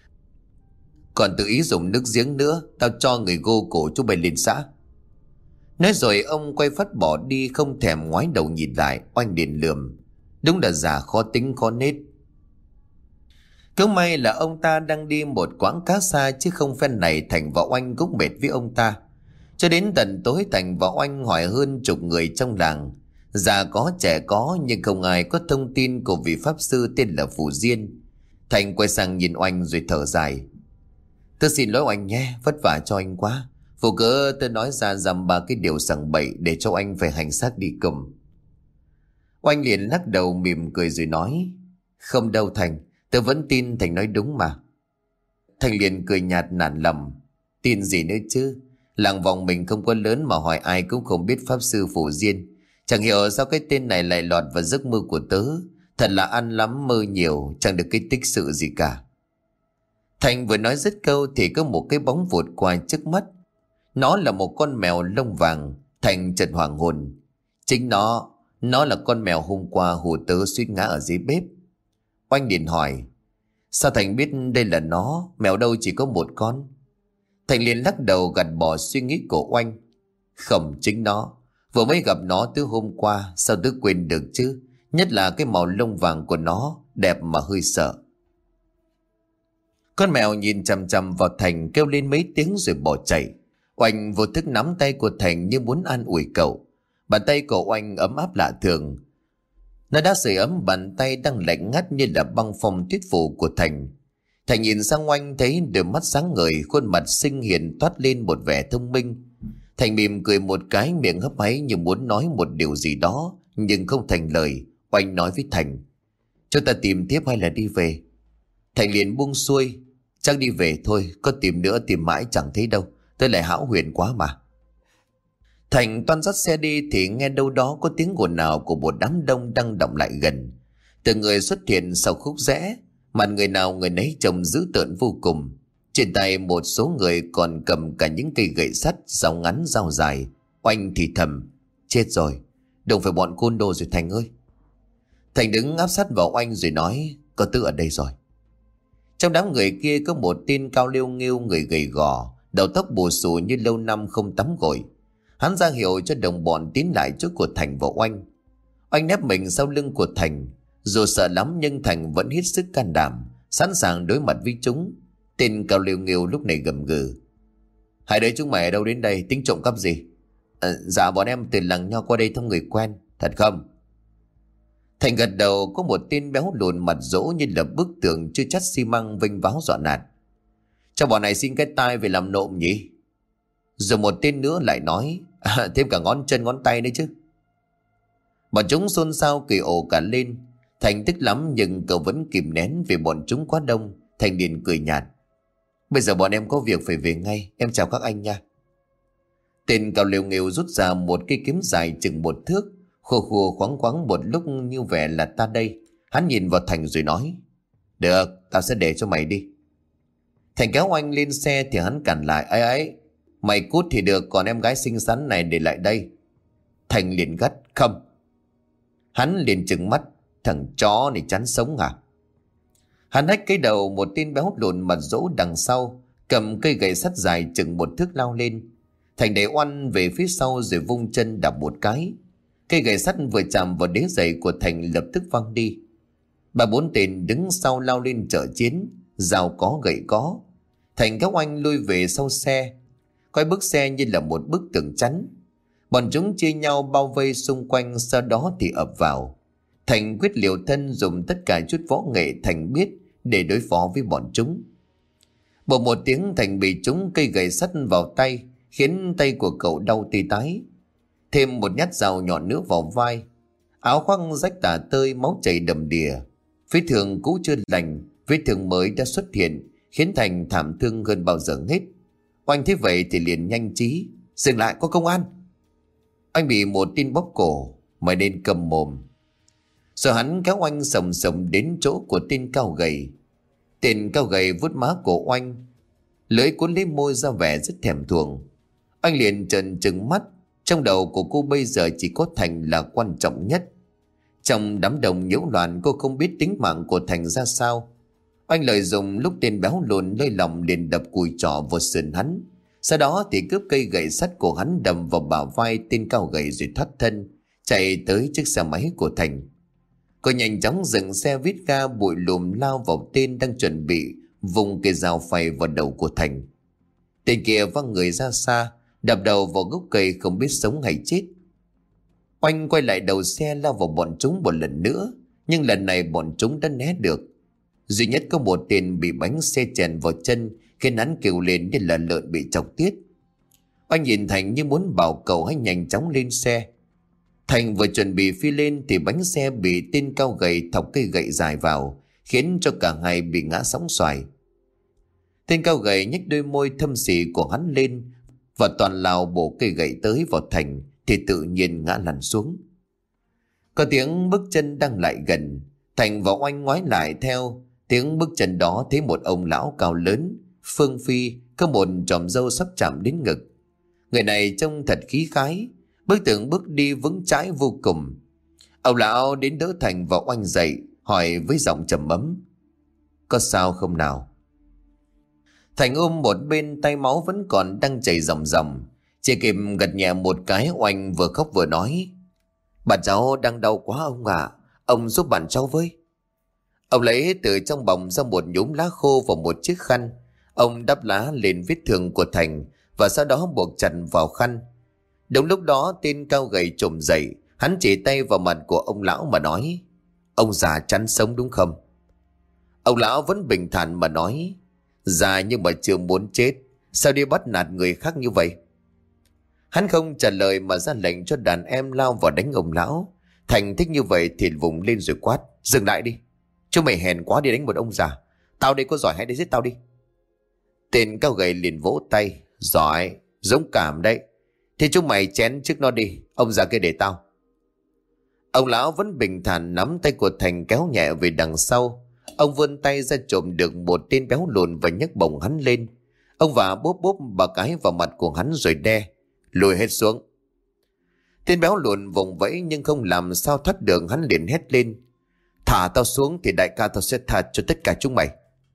Còn tự ý dùng nước giếng nữa, tao cho người gô cổ chúng mày lên xã. Nói rồi ông quay phát bỏ đi, không thèm ngoái đầu nhìn lại. Oanh liền lườm: Đúng là già khó tính khó nết. Cứ may là ông ta đang đi một quãng khá xa, chứ không phen này Thành và Oanh cũng mệt với ông ta. Cho đến tận tối Thành và Oanh hỏi hơn chục người trong làng. Già có trẻ có, nhưng không ai có thông tin của vị pháp sư tên là Phù Diên. Thành quay sang nhìn Oanh rồi thở dài: Tôi xin lỗi Oanh nhé, vất vả cho anh quá. Vô cớ tôi nói ra dăm ba cái điều sằng bậy để cho anh phải hành xác đi cùng. Oanh liền lắc đầu mỉm cười rồi nói: Không đâu Thành, tôi vẫn tin Thành nói đúng mà. Thành liền cười nhạt nản lòng: Tin gì nữa chứ, làng Vọng mình không có lớn mà hỏi ai cũng không biết pháp sư Phù Diên. Chẳng hiểu sao cái tên này lại lọt vào giấc mơ của tớ. Thật là ăn lắm mơ nhiều, chẳng được cái tích sự gì cả. Thành vừa nói dứt câu thì có một cái bóng vụt qua trước mắt. Nó là một con mèo lông vàng. Thành chợt hoàng hồn. Chính nó, nó là con mèo hôm qua hù tớ suýt ngã ở dưới bếp. Oanh liền hỏi: Sao Thành biết đây là nó? Mèo đâu chỉ có một con. Thành liền lắc đầu gạt bỏ suy nghĩ của Oanh: Không, chính nó. Vừa mới gặp nó từ hôm qua, sao tớ quên được chứ? Nhất là cái màu lông vàng của nó, đẹp mà hơi sợ. Con mèo nhìn chằm chằm vào Thành kêu lên mấy tiếng rồi bỏ chạy. Oanh vô thức nắm tay của Thành như muốn an ủi cậu. Bàn tay của Oanh ấm áp lạ thường. Nó đã sưởi ấm bàn tay đang lạnh ngắt như là băng phong tuyết phủ của Thành. Thành nhìn sang Oanh thấy đôi mắt sáng ngời, khuôn mặt xinh hiền toát lên một vẻ thông minh. Thành mỉm cười một cái, miệng hấp háy như muốn nói một điều gì đó nhưng không thành lời. Oanh nói với Thành: Chúng ta tìm tiếp hay là đi về? Thành liền buông xuôi: Chắc đi về thôi, có tìm nữa tìm mãi chẳng thấy đâu, tôi lại hão huyền quá mà. Thành toan dắt xe đi thì nghe đâu đó có tiếng ồn ào của một đám đông đang động lại gần. Từng người xuất hiện sau khúc rẽ, mặt người nào người nấy trông dữ tợn vô cùng. Trên tay một số người còn cầm cả những cây gậy sắt, dao ngắn dao dài. Oanh thì thầm: Chết rồi, đừng phải bọn côn đồ rồi Thành ơi. Thành đứng áp sát vào Oanh rồi nói: Có Tư ở đây rồi. Trong đám người kia có một tên cao liêu nghêu, người gầy gò, đầu tóc bù xù như lâu năm không tắm gội. Hắn ra hiệu cho đồng bọn tiến lại chỗ của Thành và Oanh. Oanh nép mình sau lưng của Thành. Dù sợ lắm nhưng Thành vẫn hết sức can đảm, sẵn sàng đối mặt với chúng. Tên cao liêu nghêu lúc này gầm gừ: Hai đứa chúng mày ở đâu đến đây, tính trộm cắp gì? À, dạ bọn em từ làng Nho qua đây thăm người quen. Thật không? Thành gật đầu. Có một tên béo lùn mặt rỗ như là bức tường chưa chắt xi măng vênh váo dọa nạt: Cho bọn này xin cái tai về làm nộm nhỉ? Rồi một tên nữa lại nói: à, thêm cả ngón chân ngón tay nữa chứ. Bọn chúng xôn xao cười ồ cả lên. Thành tức lắm nhưng cậu vẫn kìm nén vì bọn chúng quá đông. Thành liền cười nhạt: Bây giờ bọn em có việc phải về ngay, em chào các anh nha. Tên cao liều nghêu rút ra một cây kiếm dài chừng một thước, khô khô khoáng khoáng một lúc như vẻ là ta đây. Hắn nhìn vào Thành rồi nói: Được, tao sẽ để cho mày đi. Thành kéo Oanh lên xe thì hắn cản lại: Ấy ấy, mày cút thì được, còn em gái xinh xắn này để lại đây. Thành liền gắt: Không. Hắn liền trừng mắt: Thằng chó này chán sống hả? Hắn hách cái đầu một tên béo lùn mặt rỗ đằng sau, cầm cây gậy sắt dài chừng một thước lao lên. Thành đẩy Oanh về phía sau rồi vung chân đạp một cái. Cây gậy sắt vừa chạm vào đế giày của Thành lập tức văng đi. Ba bốn tên đứng sau lao lên trợ chiến, dao có gậy có. Thành kéo Oanh lui về sau xe, coi bức xe như là một bức tường chắn. Bọn chúng chia nhau bao vây xung quanh, sau đó thì ập vào. Thành quyết liều thân dùng tất cả chút võ nghệ Thành biết để đối phó với bọn chúng. Bột một tiếng, Thành bị chúng cây gậy sắt vào tay, khiến tay của cậu đau tê tái. Thêm một nhát dao nhọn nữa vào vai. Áo khoác rách tả tơi, máu chảy đầm đìa. Vết thương cũ chưa lành, vết thương mới đã xuất hiện, khiến Thành thảm thương hơn bao giờ hết. Oanh thấy vậy thì liền nhanh trí: Dừng lại, có công an. Anh bị một tên bóp cổ: Mày nên cầm mồm. Rồi hắn kéo Oanh sồng sồng đến chỗ của tên cao gầy. Tên cao gầy vuốt má của Oanh, lưỡi cuốn lấy môi ra vẻ rất thèm thuồng. Anh liền trợn trừng mắt. Trong đầu của cô bây giờ chỉ có Thành là quan trọng nhất. Trong đám đông nhiễu loạn, cô không biết tính mạng của Thành ra sao. Anh lợi dụng lúc tên béo lùn lơi lòng liền đập cùi trỏ vào sườn hắn. Sau đó thì cướp cây gậy sắt của hắn đâm vào bả vai tên cao gầy rồi thoát thân, chạy tới chiếc xe máy của Thành. Cô nhanh chóng dừng xe vít ga bụi lùm lao vào tên đang chuẩn bị vùng cây dao phay vào đầu của Thành. Tên kia văng người ra xa, đập đầu vào gốc cây không biết sống hay chết. Oanh quay lại đầu xe lao vào bọn chúng một lần nữa, nhưng lần này bọn chúng đã né được. Duy nhất có một tên bị bánh xe chèn vào chân, khiến hắn kêu lên như là lợn bị chọc tiết. Oanh nhìn Thành như muốn bảo cậu hãy nhanh chóng lên xe. Thành vừa chuẩn bị phi lên thì bánh xe bị tên cao gầy thọc cây gậy dài vào, khiến cho cả hai bị ngã sóng xoài. Tên cao gầy nhếch đôi môi thâm sỉ của hắn lên và toàn lào bổ cây gậy tới vào Thành thì tự nhiên ngã lăn xuống. Có tiếng bước chân đang lại gần. Thành và Oanh ngoái lại theo tiếng bước chân đó, thấy một ông lão cao lớn, phương phi, có một chòm râu sắp chạm đến ngực. Người này trông thật khí khái, bước từng bước đi vững chãi vô cùng. Ông lão đến đỡ Thành và Oanh dậy, hỏi với giọng trầm ấm: Có sao không nào? Thành ôm một bên, tay máu vẫn còn đang chảy ròng ròng, chỉ kịp gật nhẹ một cái. Oanh vừa khóc vừa nói: Bạn cháu đang đau quá ông ạ, à. Ông giúp bạn cháu với. Ông lấy từ trong bọc ra một nhúm lá khô và một chiếc khăn. Ông đắp lá lên vết thương của Thành và sau đó buộc chặt vào khăn. Đúng lúc đó tên cao gầy trồm dậy, hắn chỉ tay vào mặt của ông lão mà nói: Ông già chán sống đúng không? Ông lão vẫn bình thản mà nói: Già nhưng mà chưa muốn chết, sao đi bắt nạt người khác như vậy? Hắn không trả lời mà ra lệnh cho đàn em lao vào đánh ông lão. Thành thích như vậy thì vùng lên rồi quát: Dừng lại đi, chúng mày hèn quá đi đánh một ông già. Tao đây có giỏi hãy đi giết tao đi. Tên cao gầy liền vỗ tay: Giỏi, dũng cảm đấy. Thì chúng mày chén trước nó đi, ông già kia để tao. Ông lão vẫn bình thản nắm tay của Thành kéo nhẹ về đằng sau. Ông vươn tay ra trộm được một tên béo lùn và nhấc bổng hắn lên. Ông vả bốp bốp bà cái vào mặt của hắn rồi đe: Lùi hết xuống. Tên béo lùn vùng vẫy nhưng không làm sao thoát được, hắn liền hét lên: Thả tao xuống thì đại ca tao sẽ tha cho tất cả chúng mày.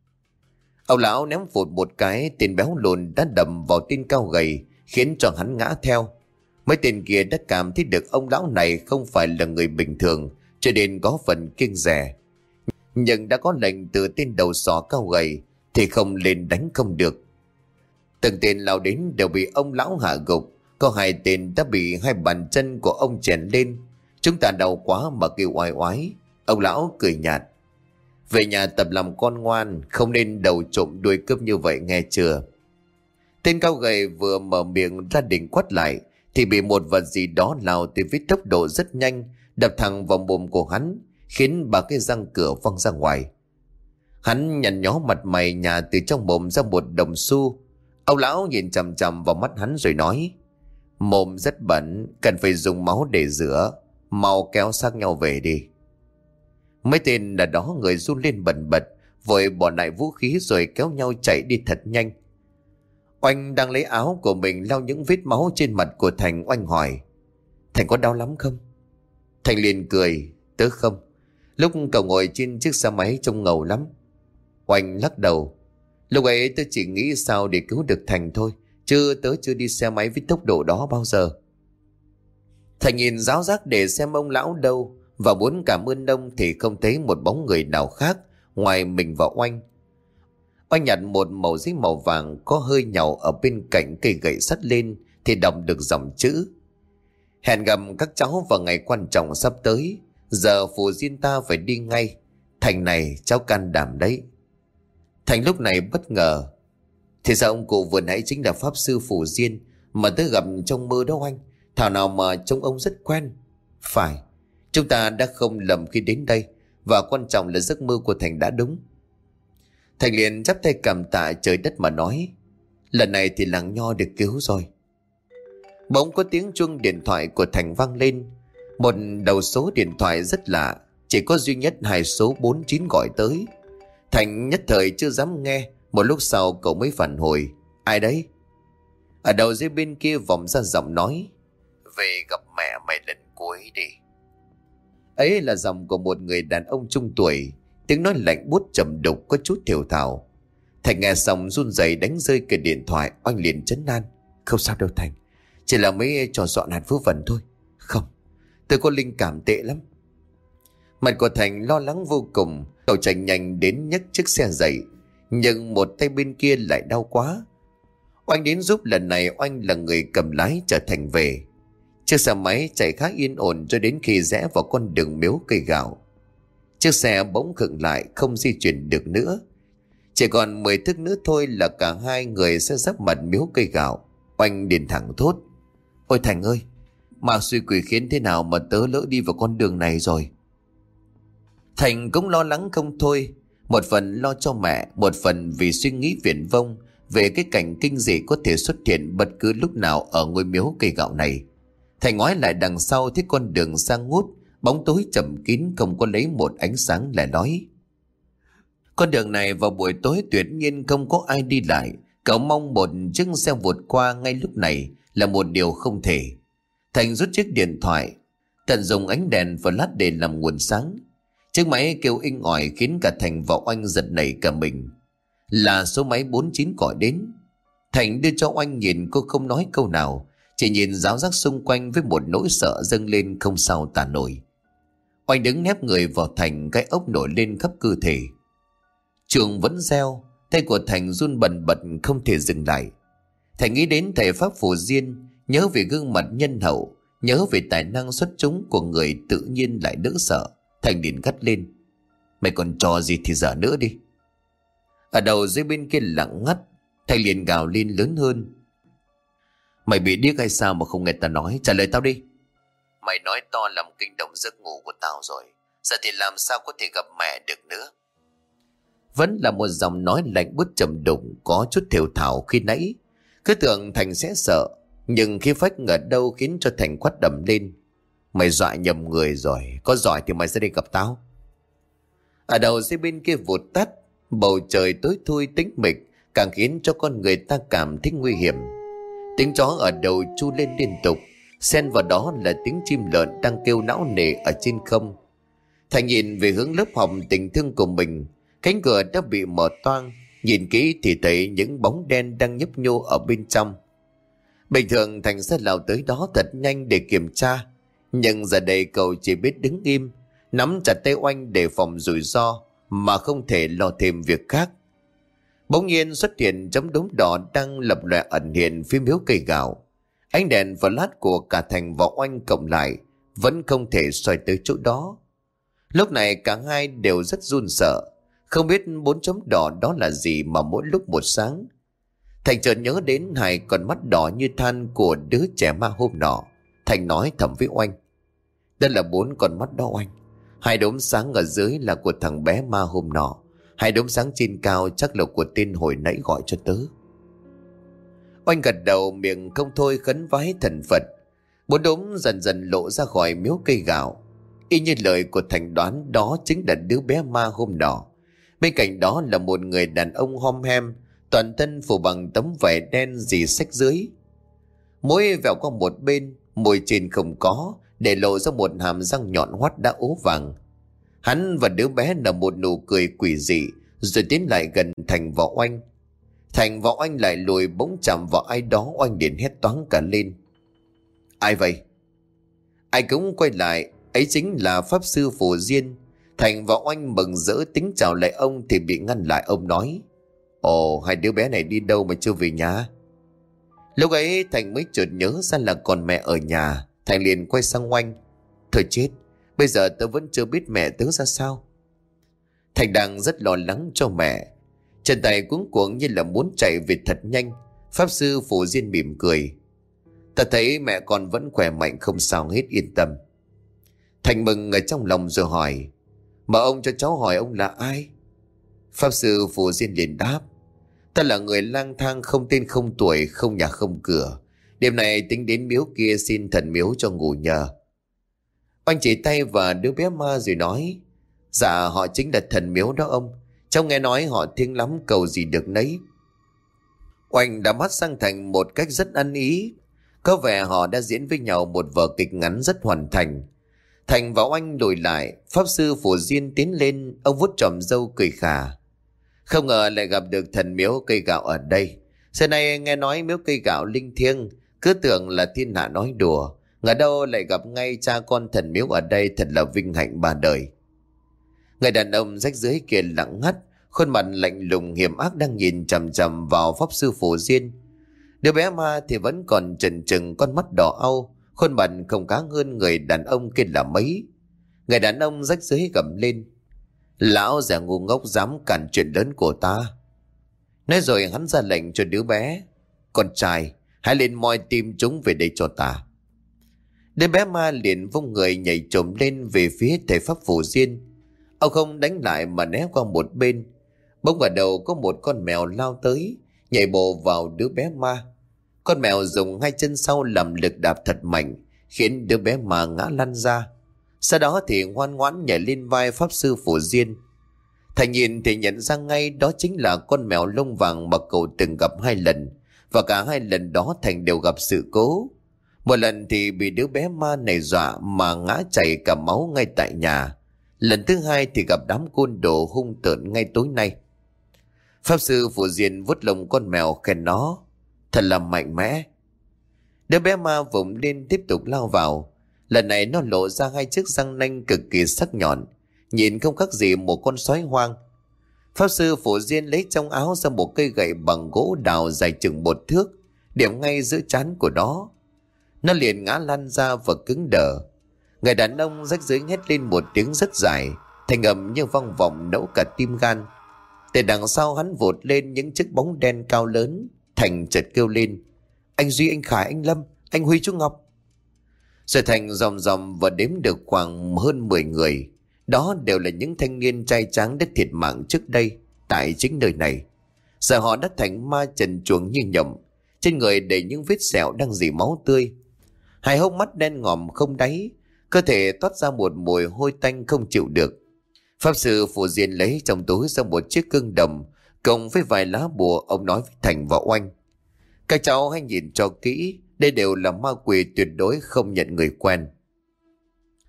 Ông lão ném vụt một cái, tên béo lùn đã đầm vào tên cao gầy, khiến cho hắn ngã theo. Mấy tên kia đã cảm thấy được ông lão này không phải là người bình thường, cho nên có phần kiêng dè. Nhưng đã có lệnh từ tên đầu sỏ cao gầy thì không lên đánh không được. Từng tên lao đến đều bị ông lão hạ gục. Có hai tên đã bị hai bàn chân của ông chèn lên. Chúng ta đau quá mà kêu oai oái. Ông lão cười nhạt: về nhà tập làm con ngoan, không nên đầu trộm đuôi cướp như vậy nghe chưa. Tên cao gầy vừa mở miệng ra định quát lại thì bị một vật gì đó lao từ với tốc độ rất nhanh, đập thẳng vào mồm của hắn, khiến ba cái răng cửa văng ra ngoài. Hắn nhăn nhó mặt mày nhả từ trong mồm ra một đồng xu. Ông lão nhìn chằm chằm vào mắt hắn rồi nói: mồm rất bẩn, cần phải dùng máu để rửa, mau kéo xác nhau về đi. Mấy tên là đó người run lên bần bật, vội bỏ lại vũ khí rồi kéo nhau chạy đi thật nhanh. Oanh đang lấy áo của mình lau những vết máu trên mặt của Thành. Oanh hỏi: Thành có đau lắm không? Thành liền cười: tớ không. Lúc cậu ngồi trên chiếc xe máy trông ngầu lắm. Oanh lắc đầu: lúc ấy tớ chỉ nghĩ sao để cứu được Thành thôi, chứ tớ chưa đi xe máy với tốc độ đó bao giờ. Thành nhìn ráo rác để xem ông lão đâu, và muốn cảm ơn ông thì không thấy một bóng người nào khác ngoài mình và Oanh. Oanh nhặt một mẩu giấy màu vàng có hơi nhàu ở bên cạnh cây gậy sắt lên thì đọc được dòng chữ: hẹn gặp các cháu vào ngày quan trọng sắp tới, giờ phù diên ta phải đi ngay. Thành này cháu can đảm đấy. Thành lúc này bất ngờ: thì sao ông cụ vừa nãy chính là pháp sư phù diên mà tớ gặp trong mơ đó Oanh? Thảo nào mà trông ông rất quen. Phải, chúng ta đã không lầm khi đến đây, và quan trọng là giấc mơ của Thành đã đúng. Thành liền chắp tay cảm tạ trời đất mà nói: lần này thì làng Nho được cứu rồi. Bỗng có tiếng chuông điện thoại của Thành vang lên. Một đầu số điện thoại rất lạ, chỉ có duy nhất hai số bốn chín gọi tới. Thành nhất thời chưa dám nghe, một lúc sau cậu mới phản hồi: ai đấy? Ở đầu dây bên kia vọng ra giọng nói: về gặp mẹ mày lần cuối đi. Ấy là giọng của một người đàn ông trung tuổi, tiếng nói lạnh buốt trầm đục có chút thều thào. Thành nghe xong run rẩy đánh rơi cái điện thoại. Oanh liền trấn an: không sao đâu Thành, chỉ là mấy trò dọn hạt vớ vẩn thôi. Không, tôi có linh cảm tệ lắm. Mặt của Thành lo lắng vô cùng. Cậu chạy nhanh đến nhấc chiếc xe dậy, nhưng một tay bên kia lại đau quá. Oanh đến giúp. Lần này Oanh là người cầm lái chở Thành về. Chiếc xe máy chạy khá yên ổn cho đến khi rẽ vào con đường miếu cây gạo. Chiếc xe bỗng khựng lại, không di chuyển được nữa. Chỉ còn mười thước nữa thôi là cả hai người sẽ giáp mặt miếu cây gạo. Oanh điền thẳng thốt: ôi Thành ơi, mà suy quỷ khiến thế nào mà tớ lỡ đi vào con đường này rồi. Thành cũng lo lắng không thôi, một phần lo cho mẹ, một phần vì suy nghĩ viển vông về cái cảnh kinh dị có thể xuất hiện bất cứ lúc nào ở ngôi miếu cây gạo này. Thành ngoái lại đằng sau thấy con đường sang ngút, bóng tối chậm kín, không có lấy một ánh sáng lẻ lói. Con đường này vào buổi tối tuyệt nhiên không có ai đi lại. Cậu mong một chiếc xe vụt qua ngay lúc này là một điều không thể. Thành rút chiếc điện thoại, tận dụng ánh đèn flash để làm nguồn sáng. Chiếc máy kêu inh ỏi khiến cả Thành và Oanh giật nảy cả mình. Là số máy bốn chín gọi đến. Thành đưa cho Oanh nhìn, cô không nói câu nào, chỉ nhìn ráo rác xung quanh với một nỗi sợ dâng lên không sao tả nổi. Oanh đứng nép người vào Thành, cái ốc nổi lên khắp cơ thể. Chuông vẫn reo, tay của Thành run bần bật không thể dừng lại. Thành nghĩ đến thầy pháp phù diên, nhớ về gương mặt nhân hậu, nhớ về tài năng xuất chúng của người tự nhiên lại đỡ sợ. Thành liền gắt lên: mày còn trò gì thì dở nữa đi. Ở đầu dưới bên kia lặng ngắt. Thành liền gào lên lớn hơn: mày bị điếc hay sao mà không nghe tao nói? Trả lời tao đi. Mày nói to làm kinh động giấc ngủ của tao rồi, giờ thì làm sao có thể gặp mẹ được nữa. Vẫn là một giọng nói lạnh buốt trầm đục, có chút thều thào khi nãy. Cứ tưởng Thành sẽ sợ, nhưng khi phách ở đâu khiến cho Thành quát đầm lên: mày dọa nhầm người rồi, có giỏi thì mày sẽ đi gặp tao. Ở đầu dây bên kia vụt tắt, bầu trời tối thui tĩnh mịch càng khiến cho con người ta cảm thấy nguy hiểm. Tiếng chó ở đầu tru lên liên tục, xen vào đó là tiếng chim lợn đang kêu não nề ở trên không. Thành nhìn về hướng lớp học tình thương của mình. Cánh cửa đã bị mở toang, nhìn kỹ thì thấy những bóng đen đang nhấp nhô ở bên trong. Bình thường Thành sẽ lao tới đó thật nhanh để kiểm tra, nhưng giờ đây cậu chỉ biết đứng im, nắm chặt tay Oanh để phòng rủi ro mà không thể lo thêm việc khác. Bỗng nhiên xuất hiện chấm đốm đỏ đang lập lòe ẩn hiện phía miếu cây gạo. Ánh đèn flash của cả Thành và Oanh cộng lại vẫn không thể soi tới chỗ đó. Lúc này cả hai đều rất run sợ, không biết bốn chấm đỏ đó là gì mà mỗi lúc một sáng. Thành chợt nhớ đến hai con mắt đỏ như than của đứa trẻ ma hôm nọ. Thành nói thầm với Oanh: "Đây là bốn con mắt đó Oanh. Hai đốm sáng ở dưới là của thằng bé ma hôm nọ. Hai đốm sáng trên cao chắc là của tên hồi nãy gọi cho tớ." Oanh gật đầu, miệng không thôi khấn vái thần Phật. Bốn đốm dần dần lộ ra khỏi miếu cây gạo. Y như lời của Thành đoán, đó chính là đứa bé ma hôm nọ. Bên cạnh đó là một người đàn ông hom hem, toàn thân phủ bằng tấm vải đen rì xách dưới. Mũi vẹo qua một bên, môi trên không có, để lộ ra một hàm răng nhọn hoắt đã ố vàng. Hắn và đứa bé nở một nụ cười quỷ dị, rồi tiến lại gần Thành và Oanh. Thành và Oanh lại lùi, bỗng chạm vào ai đó. Oanh liền hét toáng cả lên: "Ai vậy?" Ai cũng quay lại, ấy chính là Pháp Sư Phù Diên. Thành và Oanh mừng rỡ tính chào lại ông thì bị ngăn lại. Ông nói: "Ồ, hai đứa bé này đi đâu mà chưa về nhà?" Lúc ấy Thành mới chợt nhớ ra là còn mẹ ở nhà. Thành liền quay sang Oanh: "Thôi chết, bây giờ tớ vẫn chưa biết mẹ tớ ra sao." Thành đang rất lo lắng cho mẹ, chân tay cuống cuồng như là muốn chạy về thật nhanh. Pháp Sư Phù Diên mỉm cười: "Ta thấy mẹ con vẫn khỏe mạnh, không sao hết, yên tâm." Thành mừng ở trong lòng rồi hỏi: "Mà ông cho cháu hỏi ông là ai?" Pháp Sư Phù Diên liền đáp: "Ta là người lang thang không tên không tuổi, không nhà không cửa. Đêm nay tính đến miếu kia xin thần miếu cho ngủ nhờ." Oanh chỉ tay vào đứa bé ma rồi nói: "Dạ họ chính là thần miếu đó ông. Cháu nghe nói họ thiêng lắm, cầu gì được nấy." Oanh đã mắt sang Thành một cách rất ăn ý. Có vẻ họ đã diễn với nhau một vở kịch ngắn rất hoàn thành. Thành và Oanh lùi lại. Pháp Sư Phù Diên tiến lên, ông vuốt chòm râu cười khà: "Không ngờ lại gặp được thần miếu cây gạo ở đây. Xưa nay nghe nói miếu cây gạo linh thiêng, cứ tưởng là thiên hạ nói đùa, ngờ đâu lại gặp ngay cha con thần miếu ở đây, thật là vinh hạnh ba đời." Người đàn ông rách rưới kia lặng ngắt, khuôn mặt lạnh lùng hiểm ác đang nhìn chằm chằm vào Pháp Sư Phù Diên. Đứa bé ma thì vẫn còn chần chừng, con mắt đỏ au, khuôn mặt không khá hơn người đàn ông kia là mấy. Người đàn ông rách rưới gầm lên: "Lão già ngu ngốc dám cản chuyện lớn của ta." Nói rồi hắn ra lệnh cho đứa bé: "Con trai, hãy lên moi tim chúng về đây cho ta." Đứa bé ma liền vung người nhảy trồm lên về phía thầy Pháp Phù Diên. Ông không đánh lại mà né qua một bên. Bỗng ở đầu có một con mèo lao tới, nhảy bộ vào đứa bé ma. Con mèo dùng hai chân sau làm lực đạp thật mạnh, khiến đứa bé ma ngã lăn ra. Sau đó thì ngoan ngoãn nhảy lên vai Pháp Sư Phù Diên. Thành nhìn thì nhận ra ngay đó chính là con mèo lông vàng mà cậu từng gặp hai lần, và cả hai lần đó Thành đều gặp sự cố. Một lần thì bị đứa bé ma này dọa mà ngã chảy cả máu ngay tại nhà. Lần thứ hai thì gặp đám côn đồ hung tợn ngay tối nay. Pháp Sư Phù Diên vuốt lông con mèo khen nó: "Thật là mạnh mẽ." Đứa bé ma vùng lên tiếp tục lao vào. Lần này nó lộ ra hai chiếc răng nanh cực kỳ sắc nhọn, nhìn không khác gì một con sói hoang. Pháp Sư Phù Diên lấy trong áo ra một cây gậy bằng gỗ đào dài chừng một thước, điểm ngay giữa trán của nó. Nó liền ngã lăn ra và cứng đờ. Người đàn ông rách rưới hét lên một tiếng rất dài, thành âm như vang vọng nẫu cả tim gan. Từ đằng sau hắn vụt lên những chiếc bóng đen cao lớn. Thành chợt kêu lên: "Anh Duy, anh Khải, anh Lâm, anh Huy, chú Ngọc." Rồi Thành dòm dòm và đếm được khoảng hơn mười người. Đó đều là những thanh niên trai tráng đã thiệt mạng trước đây tại chính nơi này. Giờ họ đã thành ma trần truồng như nhộng, trên người đầy những vết sẹo đang rỉ máu tươi. Hai hốc mắt đen ngòm không đáy, cơ thể toát ra một mùi hôi tanh không chịu được. Pháp Sư Phù Diên lấy trong túi ra một chiếc gương đồng cộng với vài lá bùa. Ông nói với Thành và Oanh: "Các cháu hãy nhìn cho kỹ, đây đều là ma quỷ tuyệt đối không nhận người quen."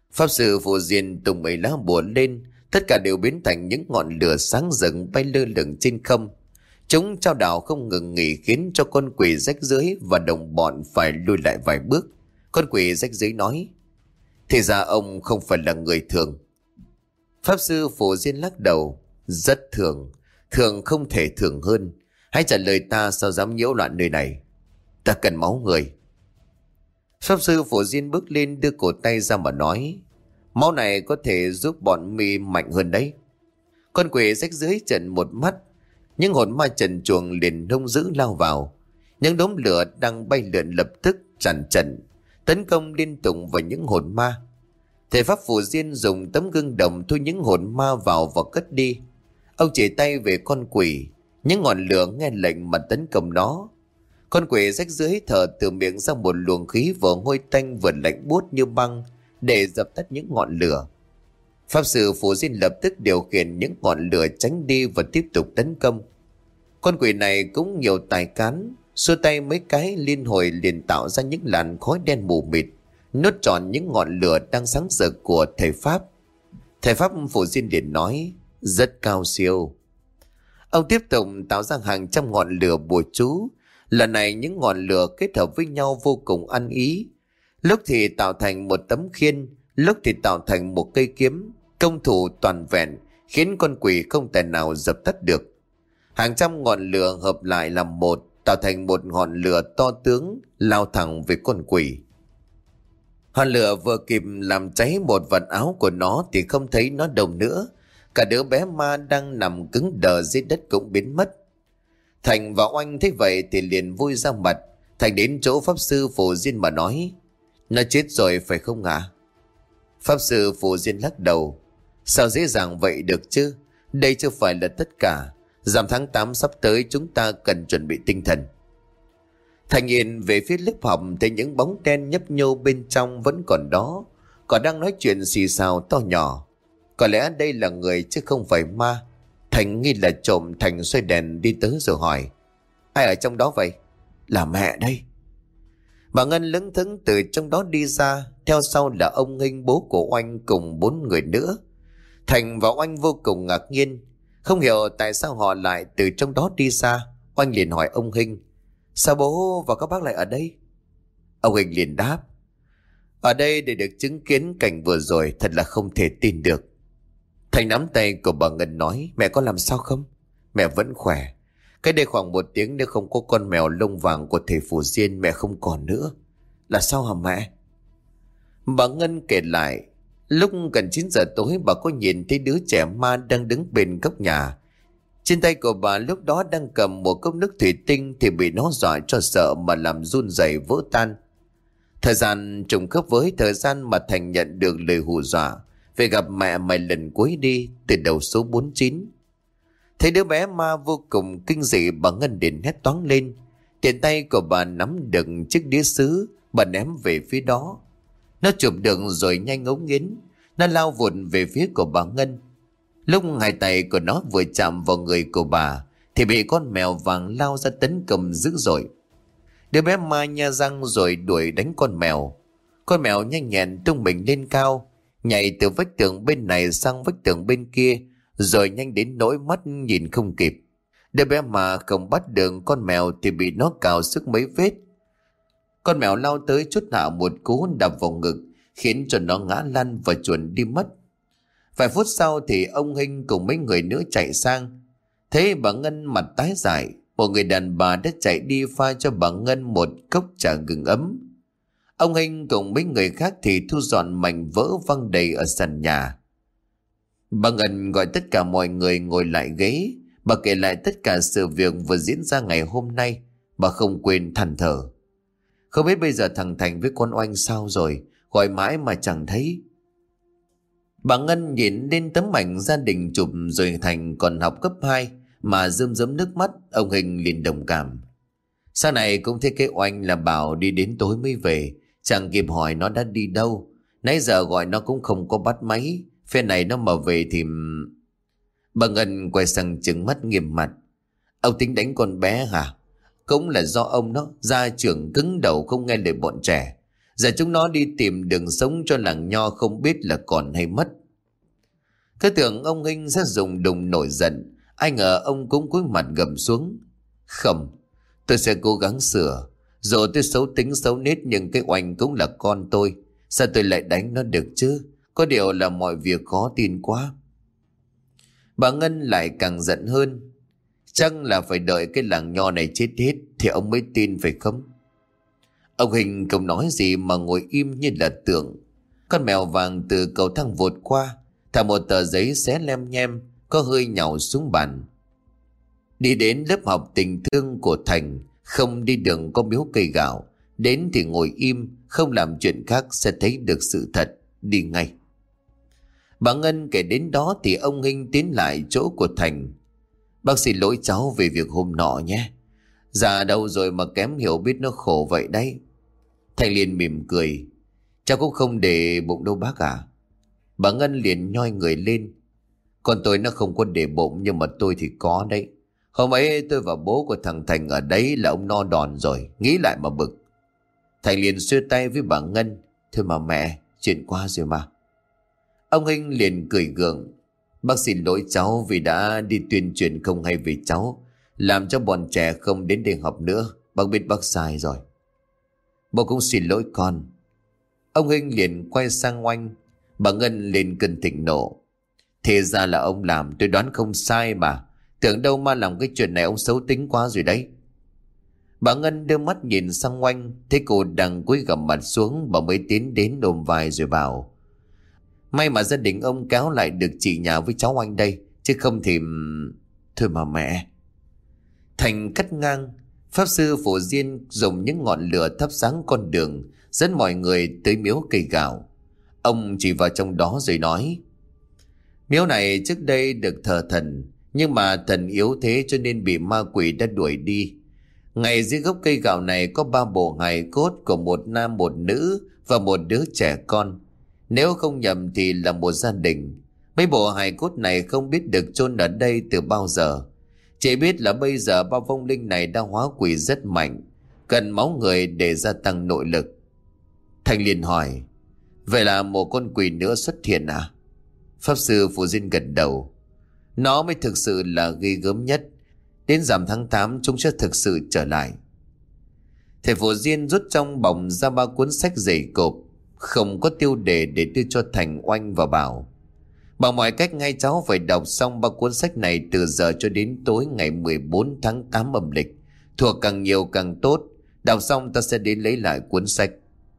Pháp sư Phù Diên tung mấy lá bùa lên, tất cả đều biến thành những ngọn lửa sáng rực bay lơ lửng trên không. Chúng trao đảo không ngừng nghỉ, khiến cho con quỷ rách rưới và đồng bọn phải lùi lại vài bước. Con quỷ rách rưới nói: thì ra ông không phải là người thường. Pháp sư Phù Diên lắc đầu: rất thường, thường không thể thường hơn. Hãy trả lời ta, sao dám nhiễu loạn nơi này? Ta cần máu người. Pháp sư Phù Diên bước lên, đưa cổ tay ra mà nói: máu này có thể giúp bọn mi mạnh hơn đấy. Con quỷ rách rưới trợn một mắt, những hồn ma trần truồng liền hung dữ lao vào. Những đốm lửa đang bay lượn lập tức tràn trần, tấn công liên tục vào những hồn ma. Thầy Pháp Phù Diên dùng tấm gương đồng thu những hồn ma vào và cất đi. Ông chỉ tay về con quỷ, những ngọn lửa nghe lệnh mà tấn công nó. Con quỷ rách rưới thở từ miệng ra một luồng khí vừa hôi tanh vừa lạnh buốt như băng để dập tắt những ngọn lửa. Pháp sư Phù Diên lập tức điều khiển những ngọn lửa tránh đi và tiếp tục tấn công. Con quỷ này cũng nhiều tài cán, xua tay mấy cái liên hồi liền tạo ra những làn khói đen mù mịt, nuốt trọn những ngọn lửa đang sáng rực của thầy Pháp. Thầy Pháp Phù Diên liền nói: rất cao siêu. Ông tiếp tục tạo ra hàng trăm ngọn lửa bùa chú. Lần này những ngọn lửa kết hợp với nhau vô cùng ăn ý. Lúc thì tạo thành một tấm khiên, lúc thì tạo thành một cây kiếm, công thủ toàn vẹn, khiến con quỷ không thể nào dập tắt được. Hàng trăm ngọn lửa hợp lại làm một, tạo thành một ngọn lửa to tướng lao thẳng về con quỷ. Ngọn lửa vừa kịp làm cháy một vật áo của nó thì không thấy nó đâu nữa. Cả đứa bé ma đang nằm cứng đờ dưới đất cũng biến mất. Thành và Oanh thấy vậy thì liền vui ra mặt. Thành đến chỗ Pháp sư Phù Diên mà nói: nó chết rồi phải không ạ? À? Pháp sư Phù Diên lắc đầu: sao dễ dàng vậy được chứ? Đây chưa phải là tất cả. Rằm tháng tám sắp tới, chúng ta cần chuẩn bị tinh thần. Thành nhìn về phía lớp học, thấy những bóng đen nhấp nhô bên trong vẫn còn đó, còn đang nói chuyện xì xào to nhỏ. Có lẽ đây là người chứ không phải ma. Thành nghi là trộm. Thành xoay đèn đi tới rồi hỏi: ai ở trong đó vậy? Là mẹ đây. Bà Ngân lững thững từ trong đó đi ra, theo sau là ông Nghinh bố của Oanh cùng bốn người nữa. Thành và Oanh vô cùng ngạc nhiên, không hiểu tại sao họ lại từ trong đó đi ra. Oanh liền hỏi ông Nghinh: sao bố và các bác lại ở đây? Ông Nghinh liền đáp: ở đây để được chứng kiến cảnh vừa rồi, thật là không thể tin được. Thành nắm tay của bà Ngân nói: mẹ có làm sao không? Mẹ vẫn khỏe. Cái đây khoảng một tiếng nếu không có con mèo lông vàng của thầy Phù Diên, mẹ không còn nữa. Là sao hả mẹ? Bà Ngân kể lại, lúc gần chín giờ tối bà có nhìn thấy đứa trẻ ma đang đứng bên góc nhà. Trên tay của bà lúc đó đang cầm một cốc nước thủy tinh thì bị nó dọa cho sợ mà làm run rẩy vỡ tan. Thời gian trùng khớp với thời gian mà Thành nhận được lời hù dọa về gặp mẹ mày lần cuối đi từ đầu số bốn mươi chín. Thấy đứa bé ma vô cùng kinh dị, bà Ngân liền hét toáng lên. Tiền tay của bà nắm được chiếc đĩa sứ, bà ném về phía đó. Nó chụp được rồi nhanh ngấu nghiến, nó lao vụt về phía của bà Ngân. Lúc hai tay của nó vừa chạm vào người của bà thì bị con mèo vàng lao ra tấn công dữ dội. Đứa bé ma nha răng rồi đuổi đánh con mèo. Con mèo nhanh nhẹn tung mình lên cao, nhảy từ vách tường bên này sang vách tường bên kia, rồi nhanh đến nỗi mắt nhìn không kịp. Đứa bé mà không bắt được con mèo thì bị nó cào sức mấy vết. Con mèo lao tới chốt hạ một cú đập vào ngực, khiến cho nó ngã lăn và chuồn đi mất. Vài phút sau thì ông Hinh cùng mấy người nữa chạy sang. Thế bà Ngân mặt tái dại, một người đàn bà đã chạy đi pha cho bà Ngân một cốc trà gừng ấm. Ông Hinh cùng mấy người khác thì thu dọn mảnh vỡ văng đầy ở sàn nhà. Bà Ngân gọi tất cả mọi người ngồi lại ghế. Bà kể lại tất cả sự việc vừa diễn ra ngày hôm nay. Bà không quên than thở: không biết bây giờ thằng Thành với con Oanh sao rồi, gọi mãi mà chẳng thấy. Bà Ngân nhìn lên tấm ảnh gia đình chụp rồi Thành còn học cấp hai mà rơm rớm nước mắt. Ông Hình liền đồng cảm: sau này cũng thấy cái Oanh là bảo đi đến tối mới về, chẳng kịp hỏi nó đã đi đâu. Nãy giờ gọi nó cũng không có bắt máy, phe này nó mà về thì... Bà Ngân quay sang trừng mắt nghiêm mặt: ông tính đánh con bé hả? Cũng là do ông đó, gia trưởng cứng đầu không nghe lời bọn trẻ. Giờ chúng nó đi tìm đường sống cho làng Nho không biết là còn hay mất. Cứ tưởng ông Hinh sẽ dùng đùng nổi giận, ai ngờ ông cũng cúi mặt gầm xuống. Không, tôi sẽ cố gắng sửa. Dù tôi xấu tính xấu nết nhưng cái Oanh cũng là con tôi. Sao tôi lại đánh nó được chứ? Có điều là mọi việc khó tin quá. Bà Ngân lại càng giận hơn. Chắc là phải đợi cái làng Nho này chết hết thì ông mới tin phải không? Ông Hình không nói gì mà ngồi im như là tượng. Con mèo vàng từ cầu thang vụt qua, thả một tờ giấy xé lem nhem, có hơi nhàu xuống bàn. Đi đến lớp học tình thương của Thành, không đi đường có miếu cây gạo. Đến thì ngồi im, không làm chuyện khác sẽ thấy được sự thật, đi ngay. Bà Ngân kể đến đó thì ông Hinh tiến lại chỗ của Thành. Bác xin lỗi cháu về việc hôm nọ nhé. Già đâu rồi mà kém hiểu biết nó khổ vậy đấy. Thành liền mỉm cười. Cháu cũng không để bụng đâu bác à. Bà Ngân liền nhoi người lên. Con tôi nó không có để bụng nhưng mà tôi thì có đấy. Hôm ấy tôi và bố của thằng Thành ở đấy là ông no đòn rồi. Nghĩ lại mà bực. Thành liền xuôi tay với bà Ngân. Thôi mà mẹ, chuyện qua rồi mà. Ông Hinh liền cười gượng. Bác xin lỗi cháu vì đã đi tuyên truyền không hay về cháu, làm cho bọn trẻ không đến đây học nữa. Bác biết bác sai rồi. Bố cũng xin lỗi con. Ông Hinh liền quay sang Oanh. Bà Ngân lên cơn thịnh nộ. Thế ra là ông làm, tôi đoán không sai mà. Tưởng đâu mà làm cái chuyện này ông xấu tính quá rồi đấy. Bà Ngân đưa mắt nhìn sang Oanh, thấy cô đang cúi gằm mặt xuống, bà mới tiến đến ôm vai rồi bảo. May mà gia đình ông kéo lại được chị nhà với cháu Oanh đây, chứ không thì... Thôi mà mẹ. Thành cắt ngang. Pháp sư Phổ Diên dùng những ngọn lửa thắp sáng con đường, dẫn mọi người tới miếu cây gạo. Ông chỉ vào trong đó rồi nói. Miếu này trước đây được thờ thần, nhưng mà thần yếu thế cho nên bị ma quỷ đã đuổi đi. Ngay dưới gốc cây gạo này có ba bộ hài cốt của một nam một nữ và một đứa trẻ con. Nếu không nhầm thì là một gia đình. Mấy bộ hài cốt này không biết được chôn ở đây từ bao giờ. Chỉ biết là bây giờ ba vong linh này đang hóa quỷ rất mạnh, cần máu người để gia tăng nội lực. Thành liền hỏi. Vậy là một con quỷ nữa xuất hiện à? Pháp sư Phù Diên gật đầu. Nó mới thực sự là ghê gớm nhất. Đến rằm tháng tám chúng sẽ thực sự trở lại. Thầy Phù Diên rút trong bọc ra ba cuốn sách dày cộp, không có tiêu đề để đưa cho Thành, Oanh và Bảo. Bằng mọi cách ngay cháu phải đọc xong ba cuốn sách này từ giờ cho đến tối ngày mười bốn tháng tám âm lịch. Thuộc càng nhiều càng tốt. Đọc xong ta sẽ đến lấy lại cuốn sách.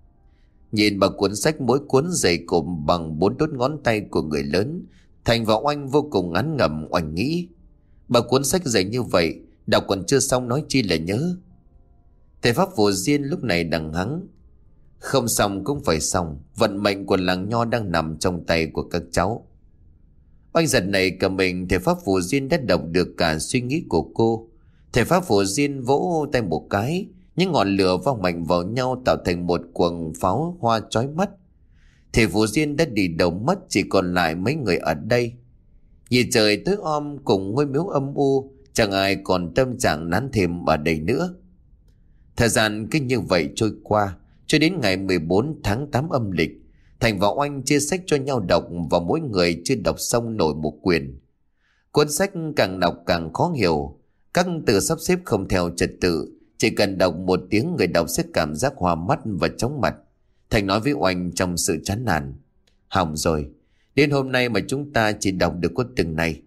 Nhìn vào cuốn sách mỗi cuốn dày cộp bằng bốn đốt ngón tay của người lớn, Thành và Oanh vô cùng ngán ngẩm. Oanh nghĩ, ba cuốn sách dày như vậy, đọc còn chưa xong nói chi là nhớ. Thầy Pháp Phù Diên lúc này đằng hắng. Không xong cũng phải xong, vận mệnh của làng Nho đang nằm trong tay của các cháu. Oanh giật này cả mình. Thầy Pháp Phù Diên đã đọc được cả suy nghĩ của cô. Thầy Pháp Phù Diên vỗ tay một cái, những ngọn lửa vang mạnh vào nhau tạo thành một quần pháo hoa chói mắt. Thầy Phù Diên đã đi đầu mất, chỉ còn lại mấy người ở đây. Nhìn trời tối om cùng ngôi miếu âm u, chẳng ai còn tâm trạng nán thêm ở đây nữa. Thời gian cứ như vậy trôi qua, cho đến ngày mười bốn tháng tám âm lịch. Thành và Oanh chia sách cho nhau đọc, và mỗi người chưa đọc xong nổi một quyển. Cuốn sách càng đọc càng khó hiểu, các từ sắp xếp không theo trật tự, chỉ cần đọc một tiếng người đọc sẽ cảm giác hoa mắt và chóng mặt. Thành nói với Oanh trong sự chán nản. Hỏng rồi, đến hôm nay mà chúng ta chỉ đọc được có từng này.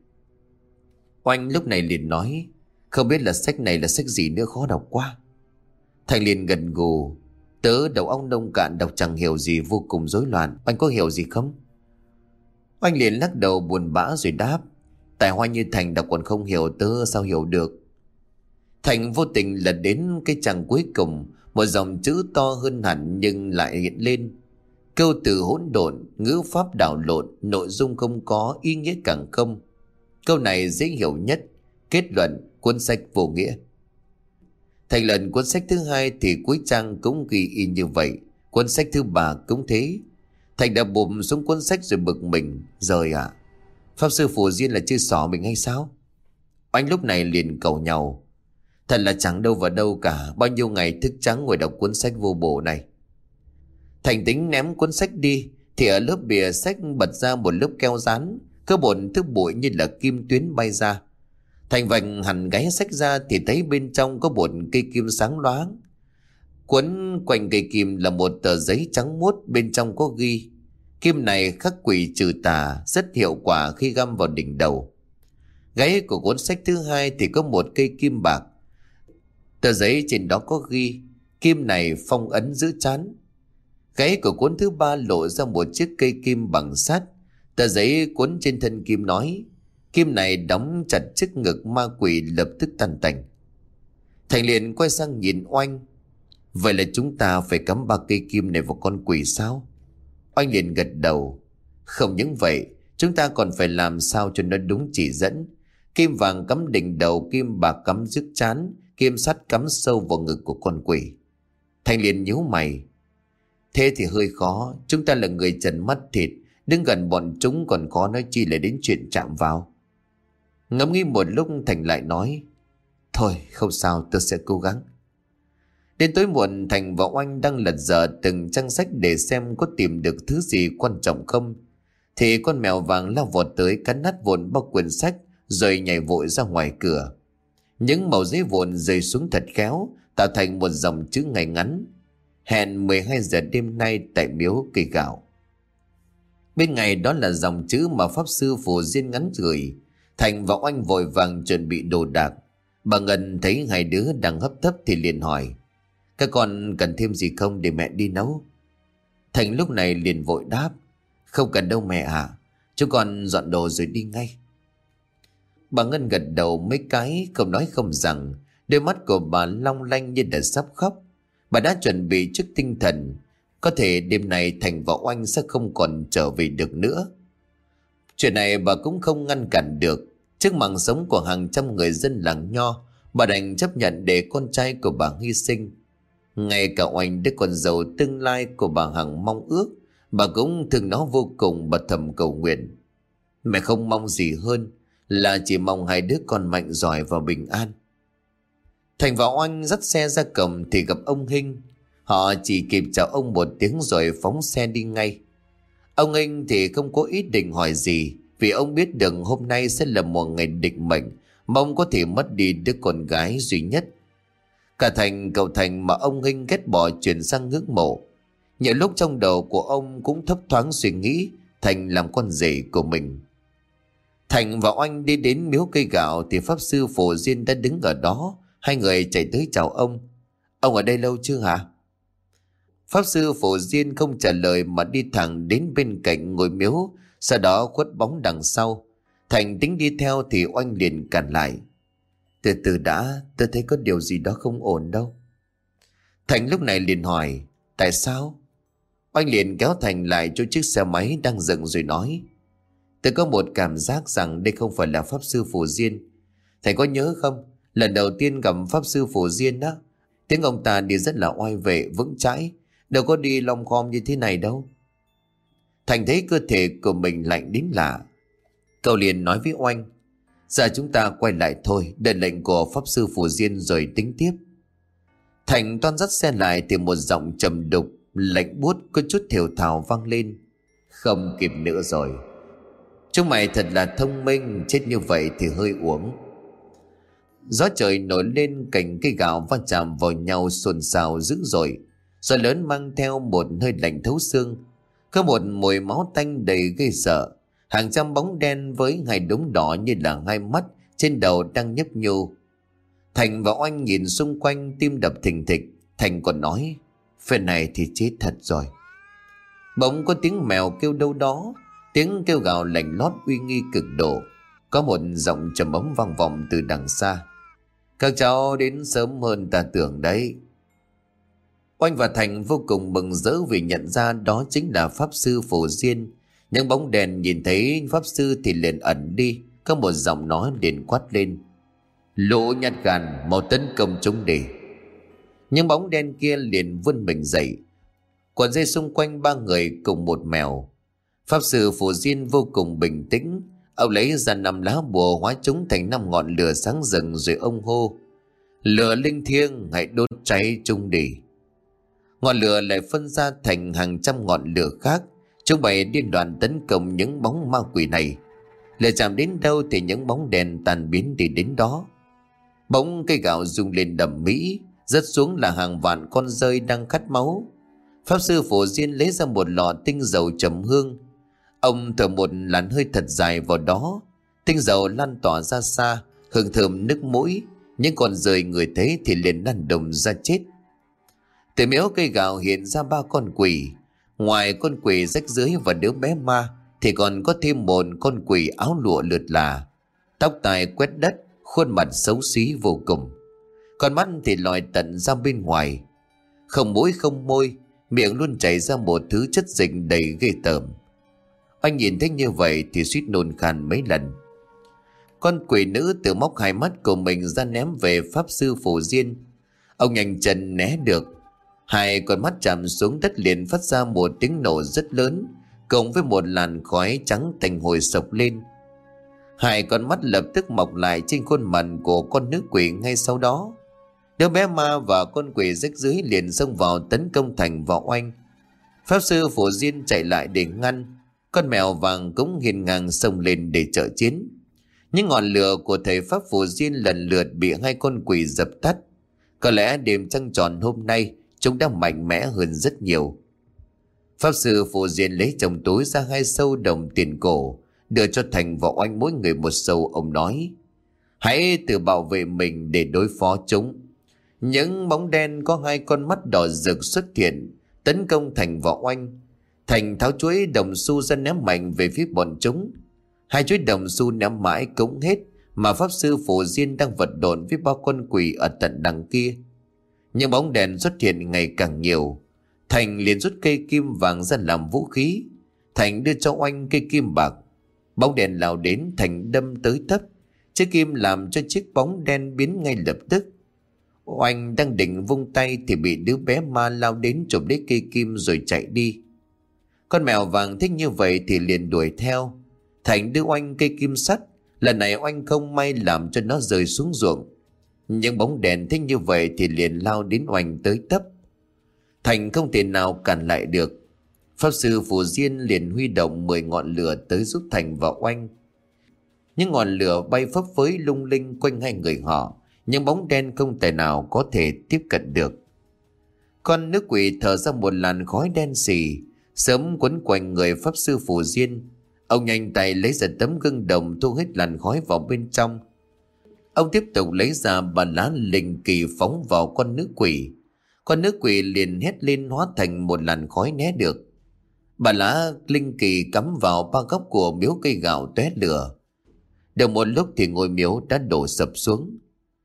Oanh lúc này liền nói. Không biết là sách này là sách gì nữa, khó đọc quá. Thành liền gật gù. Tớ đầu óc nông cạn, đọc chẳng hiểu gì, vô cùng rối loạn. Anh có hiểu gì không? Oanh liền lắc đầu buồn bã rồi đáp. Tài hoa như Thành đọc còn không hiểu, tớ sao hiểu được. Thành vô tình lật đến cái trang cuối cùng, một dòng chữ to hơn hẳn nhưng lại hiện lên. Câu từ hỗn độn, ngữ pháp đảo lộn, nội dung không có, ý nghĩa càng không. Câu này dễ hiểu nhất. Kết luận, cuốn sách vô nghĩa. Thành lần cuốn sách thứ hai thì cuối trang cũng ghi y như vậy. Cuốn sách thứ ba cũng thế. Thành đã bùm xuống cuốn sách rồi bực mình. Rồi à, Pháp sư Phù Diên là chơi xỏ mình hay sao? Anh lúc này liền cầu nhau. Thật là chẳng đâu vào đâu cả. Bao nhiêu ngày thức trắng ngồi đọc cuốn sách vô bổ này. Thành tính ném cuốn sách đi thì ở lớp bìa sách bật ra một lớp keo dán, có một thứ bụi như là kim tuyến bay ra. Thành vạch hẳn gáy sách ra thì thấy bên trong có một cây kim sáng loáng. Quấn quanh cây kim là một tờ giấy trắng muốt, bên trong có ghi: kim này khắc quỷ trừ tà, rất hiệu quả khi găm vào đỉnh đầu. Gáy của cuốn sách thứ hai thì có một cây kim bạc. Tờ giấy trên đó có ghi: kim này phong ấn giữ trán. Gáy của cuốn thứ ba lộ ra một chiếc cây kim bằng sắt. Tờ giấy cuốn trên thân kim nói: kim này đóng chặt trước ngực ma quỷ lập tức tan tành. Thành liền quay sang nhìn Oanh: vậy là chúng ta phải cắm ba cây kim này vào con quỷ sao? Oanh liền gật đầu: không những vậy, chúng ta còn phải làm sao cho nó đúng chỉ dẫn. Kim vàng cắm đỉnh đầu, kim bạc cắm trước trán, kim sắt cắm sâu vào ngực của con quỷ. Thành liền nhíu mày: thế thì hơi khó, chúng ta là người trần mắt thịt, đứng gần bọn chúng còn khó nói chi là đến chuyện chạm vào. Ngẫm nghĩ một lúc, Thành lại nói: thôi không sao, tôi sẽ cố gắng. Đến tối muộn, Thành và Oanh đang lật dở từng trang sách để xem có tìm được thứ gì quan trọng không, thì con mèo vàng lao vọt tới cắn nát vụn bao quyển sách rồi nhảy vội ra ngoài cửa. Những mẩu giấy vụn rơi xuống thật khéo, tạo thành một dòng chữ ngay ngắn: hẹn mười hai giờ đêm nay tại miếu cây gạo. Bên ngày đó là dòng chữ mà pháp sư Phù Diên ngắn gửi. Thành và Oanh vội vàng chuẩn bị đồ đạc. Bà Ngân thấy hai đứa đang hấp tấp thì liền hỏi: các con cần thêm gì không để mẹ đi nấu? Thành lúc này liền vội đáp: không cần đâu mẹ ạ, chúng con dọn đồ rồi đi ngay. Bà Ngân gật đầu mấy cái, không nói không rằng. Đôi mắt của bà long lanh như đã sắp khóc. Bà đã chuẩn bị trước tinh thần, có thể đêm nay Thành và Oanh sẽ không còn trở về được nữa. Chuyện này bà cũng không ngăn cản được. Trước mạng sống của hàng trăm người dân làng Nho, bà đành chấp nhận để con trai của bà hy sinh. Ngay cả Oanh, đứa con dâu tương lai của bà Hằng mong ước, bà cũng thương nó vô cùng. Bà thầm cầu nguyện: mẹ không mong gì hơn là chỉ mong hai đứa con mạnh giỏi và bình an. Thành và Oanh dắt xe ra cổng thì gặp ông Hinh. Họ chỉ kịp chào ông một tiếng rồi phóng xe đi ngay. Ông Hinh thì không có ý định hỏi gì, vì ông biết được hôm nay sẽ là một ngày định mệnh, mong có thể mất đi đứa con gái duy nhất. Cả Thành, cậu Thành mà ông Hinh ghét bỏ chuyển sang ngưỡng mộ. Nhiều lúc trong đầu của ông cũng thấp thoáng suy nghĩ Thành làm con rể của mình. Thành và Oanh đi đến miếu cây gạo thì pháp sư Phù Diên đã đứng ở đó. Hai người chạy tới chào ông: ông ở đây lâu chưa hả? Pháp sư Phù Diên không trả lời mà đi thẳng đến bên cạnh ngôi miếu, sau đó khuất bóng đằng sau. Thành tính đi theo thì Oanh liền cản lại: từ từ đã, tôi thấy có điều gì đó không ổn đâu. Thành lúc này liền hỏi: tại sao? Oanh liền kéo Thành lại cho chiếc xe máy đang dựng rồi nói: tôi có một cảm giác rằng đây không phải là pháp sư Phù Diên. Thầy có nhớ không, lần đầu tiên gặp pháp sư Phù Diên đó, tiếng ông ta đi rất là oai vệ vững chãi, đâu có đi lom khom như thế này đâu. Thành thấy cơ thể của mình lạnh đến lạ. Cậu liền nói với Oanh: giờ chúng ta quay lại thôi, đợi lệnh của pháp sư Phù Diên rồi tính tiếp. Thành toan dắt xe lại thì một giọng trầm đục lạnh buốt có chút thều thào vang lên: không kịp nữa rồi. Chúng mày thật là thông minh, chết như vậy thì hơi uổng. Gió trời nổi lên, cành cây gạo va chạm vào nhau xôn xao dữ dội. Gió lớn mang theo một hơi lạnh thấu xương, có một mùi máu tanh đầy ghê sợ. Hàng trăm bóng đen với hai đốm đỏ như là hai mắt trên đầu đang nhấp nhô. Thành và Oanh nhìn xung quanh, tim đập thình thịch. Thành còn nói: phen này thì chết thật rồi. Bỗng có tiếng mèo kêu đâu đó, tiếng kêu gào lạnh lót uy nghi cực độ. Có một giọng trầm ấm vang vọng từ đằng xa: các cháu đến sớm hơn ta tưởng đấy. Oanh và Thành vô cùng mừng rỡ vì nhận ra đó chính là pháp sư Phù Diên. Những bóng đèn nhìn thấy pháp sư thì liền ẩn đi. Có một giọng nói liền quát lên: lũ nhát gan, mau tấn công chúng đi. Những bóng đen kia liền vươn mình dậy, cuộn dây xung quanh ba người cùng một mèo. Pháp sư Phù Diên vô cùng bình tĩnh. Ông lấy ra năm lá bùa hóa chúng thành năm ngọn lửa sáng rừng rồi ông hô: lửa linh thiêng, hãy đốt cháy chúng đi. Ngọn lửa lại phân ra thành hàng trăm ngọn lửa khác, chúng bày điên đoàn tấn công những bóng ma quỷ này. Lửa chạm đến đâu thì những bóng đèn tan biến đi đến đó. Bóng cây gạo rung lên đầm mỹ, rớt xuống là hàng vạn con dơi đang khát máu. Pháp sư Phổ Diên lấy ra một lọ tinh dầu trầm hương. Ông thở một làn hơi thật dài vào đó. Tinh dầu lan tỏa ra xa, hương thơm nức mũi. Những con dơi người thấy thì liền lăn đồng ra chết. Từ miếu cây gạo hiện ra ba con quỷ. Ngoài con quỷ rách rưới và đứa bé ma thì còn có thêm một con quỷ áo lụa lượt là, tóc tai quét đất, khuôn mặt xấu xí vô cùng. Con mắt thì lòi tận ra bên ngoài, không mũi không môi, miệng luôn chảy ra một thứ chất dịch đầy ghê tởm. Anh nhìn thấy như vậy thì suýt nôn khan mấy lần. Con quỷ nữ tự móc hai mắt của mình ra ném về Pháp sư Phổ Diên. Ông nhanh chân né được. Hai con mắt chạm xuống đất liền phát ra một tiếng nổ rất lớn, cộng với một làn khói trắng thành hồi sộc lên. Hai con mắt lập tức mọc lại trên khuôn mặt của con nữ quỷ ngay sau đó. Đứa bé ma và con quỷ rách rưới liền xông vào tấn công Thành và Oanh. Pháp sư Phổ Diên chạy lại để ngăn. Con mèo vàng cũng hiên ngang xông lên để trợ chiến. Những ngọn lửa của thầy Pháp Phổ Diên lần lượt bị hai con quỷ dập tắt. Có lẽ đêm trăng tròn hôm nay chúng đã mạnh mẽ hơn rất nhiều. Pháp sư Phổ Diên lấy trong túi ra hai sâu đồng tiền cổ, đưa cho Thành và Oanh mỗi người một sâu. Ông nói: hãy tự bảo vệ mình để đối phó chúng. Những bóng đen có hai con mắt đỏ rực xuất hiện, tấn công Thành và Oanh. Thành tháo chuỗi đồng xu ra ném mạnh về phía bọn chúng. Hai chuỗi đồng xu ném mãi cũng hết, mà Pháp sư Phổ Diên đang vật lộn với bao con quỷ ở tận đằng kia. Những bóng đèn xuất hiện ngày càng nhiều. Thành liền rút cây kim vàng ra làm vũ khí. Thành đưa cho Oanh cây kim bạc. Bóng đèn lao đến, Thành đâm tới tấp. Chiếc kim làm cho chiếc bóng đen biến ngay lập tức. Oanh đang định vung tay thì bị đứa bé ma lao đến chụp lấy cây kim rồi chạy đi. Con mèo vàng thích như vậy thì liền đuổi theo. Thành đưa Oanh cây kim sắt. Lần này Oanh không may làm cho nó rơi xuống ruộng. Những bóng đèn thích như vậy thì liền lao đến Oanh tới tấp. Thành không thể nào cản lại được. Pháp sư Phổ Diên liền huy động mười ngọn lửa tới giúp Thành và Oanh. Những ngọn lửa bay phấp phới lung linh quanh hai người họ, nhưng bóng đen không thể nào có thể tiếp cận được. Con nữ quỷ thở ra một làn khói đen xì, sớm quấn quanh người Pháp sư Phổ Diên. Ông nhanh tay lấy ra tấm gương đồng thu hết làn khói vào bên trong. Ông tiếp tục lấy ra bà lá linh kỳ phóng vào con nữ quỷ. Con nữ quỷ liền hét lên hóa thành một làn khói né được. Bà lá linh kỳ cắm vào ba góc của miếu cây gạo tóe lửa. Được một lúc thì ngôi miếu đã đổ sập xuống.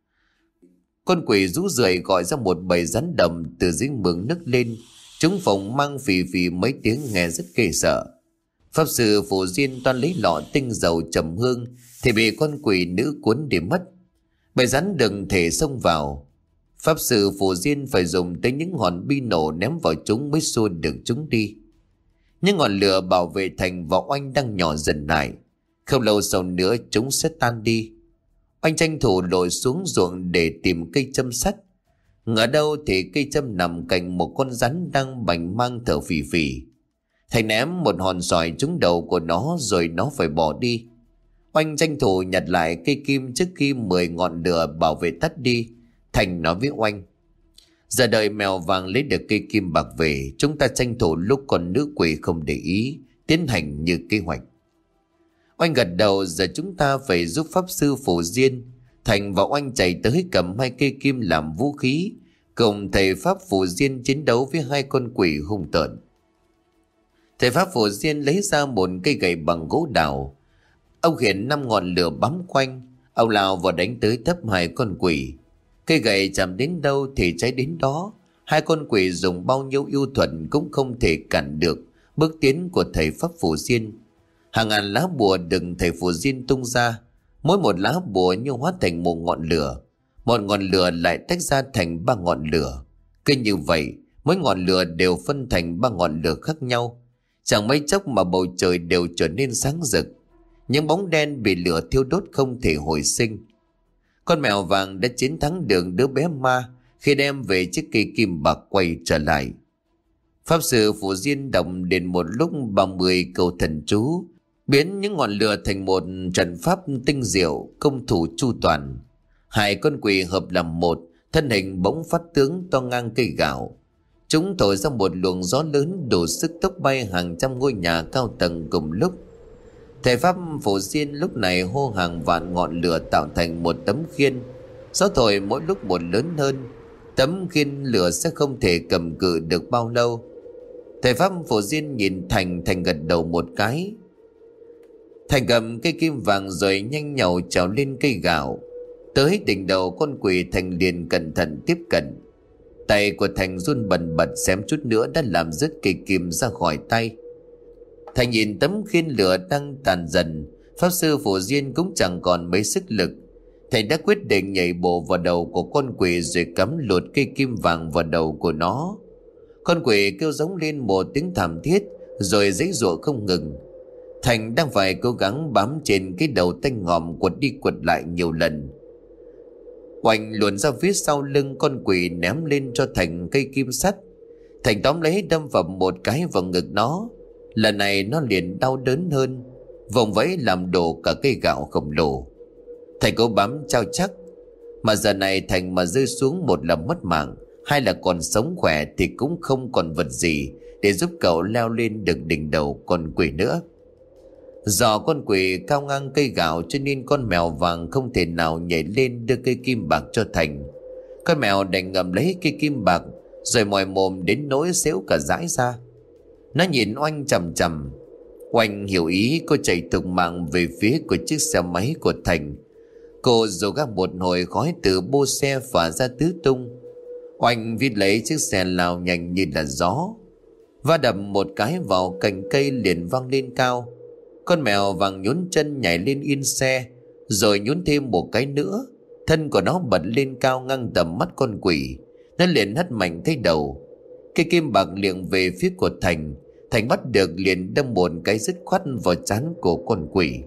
Con quỷ rú rượi gọi ra một bầy rắn đầm từ dưới mương nức lên. Chúng phồng mang phì phì mấy tiếng nghe rất ghê sợ. Pháp sư Phổ Diên toan lấy lọ tinh dầu trầm hương thì bị con quỷ nữ cuốn đi mất. Bầy rắn đừng thể xông vào. Pháp sư Phổ Diên phải dùng tới những ngọn bi nổ ném vào chúng mới xua được chúng đi. Những ngọn lửa bảo vệ Thành và Oanh đang nhỏ dần lại. Không lâu sau nữa chúng sẽ tan đi. Oanh tranh thủ lội xuống ruộng để tìm cây châm sắt. Ngờ đâu thì cây châm nằm cạnh một con rắn đang bành mang thở phì phì. Thành ném một hòn sỏi trúng đầu của nó rồi nó phải bỏ đi. Oanh tranh thủ nhặt lại cây kim trước khi mười ngọn lửa bảo vệ tắt đi. Thành nói với Oanh: giờ đợi mèo vàng lấy được cây kim bạc về, chúng ta tranh thủ lúc con nữ quỷ không để ý, tiến hành như kế hoạch. Oanh gật đầu. Giờ chúng ta phải giúp Pháp sư Phổ Diên. Thành và Oanh chạy tới cầm hai cây kim làm vũ khí, cùng thầy Pháp Phổ Diên chiến đấu với hai con quỷ hung tợn. Thầy Pháp Phổ Diên lấy ra một cây gậy bằng gỗ đào. Ông khiển năm ngọn lửa bám quanh. Ông lao vào đánh tới tấp hai con quỷ. Cây gậy chạm đến đâu thì cháy đến đó. Hai con quỷ dùng bao nhiêu yêu thuật cũng không thể cản được bước tiến của thầy Pháp Phổ Diên. Hàng ngàn lá bùa đừng thầy Phổ Diên tung ra. Mỗi một lá bùa như hóa thành một ngọn lửa. Một ngọn lửa lại tách ra thành ba ngọn lửa. Cứ như vậy, mỗi ngọn lửa đều phân thành ba ngọn lửa khác nhau. Chẳng mấy chốc mà bầu trời đều trở nên sáng rực. Những bóng đen bị lửa thiêu đốt không thể hồi sinh. Con mèo vàng đã chiến thắng được đứa bé ma khi đem về chiếc cây kim bạc quay trở lại. Pháp sư Phổ Diên đọc đến một lúc ba mươi câu thần chú, biến những ngọn lửa thành một trận pháp tinh diệu, công thủ chu toàn. Hai con quỷ hợp làm một, thân hình bỗng phát tướng to ngang cây gạo. Chúng thổi ra một luồng gió lớn đủ sức tốc bay hàng trăm ngôi nhà cao tầng cùng lúc. Thầy Pháp Phổ Diên lúc này hô hàng vạn ngọn lửa tạo thành một tấm khiên. Gió thổi mỗi lúc một lớn hơn, tấm khiên lửa sẽ không thể cầm cự được bao lâu. Thầy Pháp Phổ Diên nhìn Thành, Thành gật đầu một cái. Thành cầm cây kim vàng rồi nhanh nhảu trèo lên cây gạo. Tới đỉnh đầu con quỷ, Thành liền cẩn thận tiếp cận. Tay của Thành run bần bật, xém chút nữa đã làm rớt cây kim ra khỏi tay. Thành nhìn tấm khiên lửa đang tàn dần, Pháp sư Phổ Diên cũng chẳng còn mấy sức lực. Thầy đã quyết định nhảy bộ vào đầu của con quỷ rồi cắm lột cây kim vàng vào đầu của nó. Con quỷ kêu giống lên một tiếng thảm thiết rồi giãy giụa không ngừng. Thành đang phải cố gắng bám trên cái đầu tanh ngòm, quật đi quật lại nhiều lần. Oanh luồn ra phía sau lưng con quỷ, ném lên cho Thành cây kim sắt. Thành tóm lấy đâm vào một cái vào ngực nó. Lần này nó liền đau đớn hơn, vòng vẫy làm đổ cả cây gạo khổng lồ. Thành cố bám trao chắc, mà giờ này Thành mà rơi xuống, một là mất mạng, hai là còn sống khỏe thì cũng không còn vật gì để giúp cậu leo lên được đỉnh đầu con quỷ nữa. Do con quỷ cao ngang cây gạo cho nên con mèo vàng không thể nào nhảy lên đưa cây kim bạc cho Thành. Con mèo đành ngậm lấy cây kim bạc rồi mòi mồm đến nỗi xéo cả dãi ra. Nó nhìn Oanh chằm chằm. Oanh hiểu ý, cô chạy thục mạng về phía của chiếc xe máy của Thành. Cô dồ ga một hồi, khói từ bô xe phả ra tứ tung. Oanh vít lấy chiếc xe lao nhanh như là gió, va đập một cái vào cành cây liền văng lên cao. Con mèo vàng nhún chân nhảy lên yên xe, rồi nhún thêm một cái nữa. Thân của nó bật lên cao ngang tầm mắt con quỷ. Nó liền hất mạnh cái đầu. Cây kim bạc liệng về phía của Thành. Thành bắt được liền đâm một cái dứt khoát vào trán của con quỷ.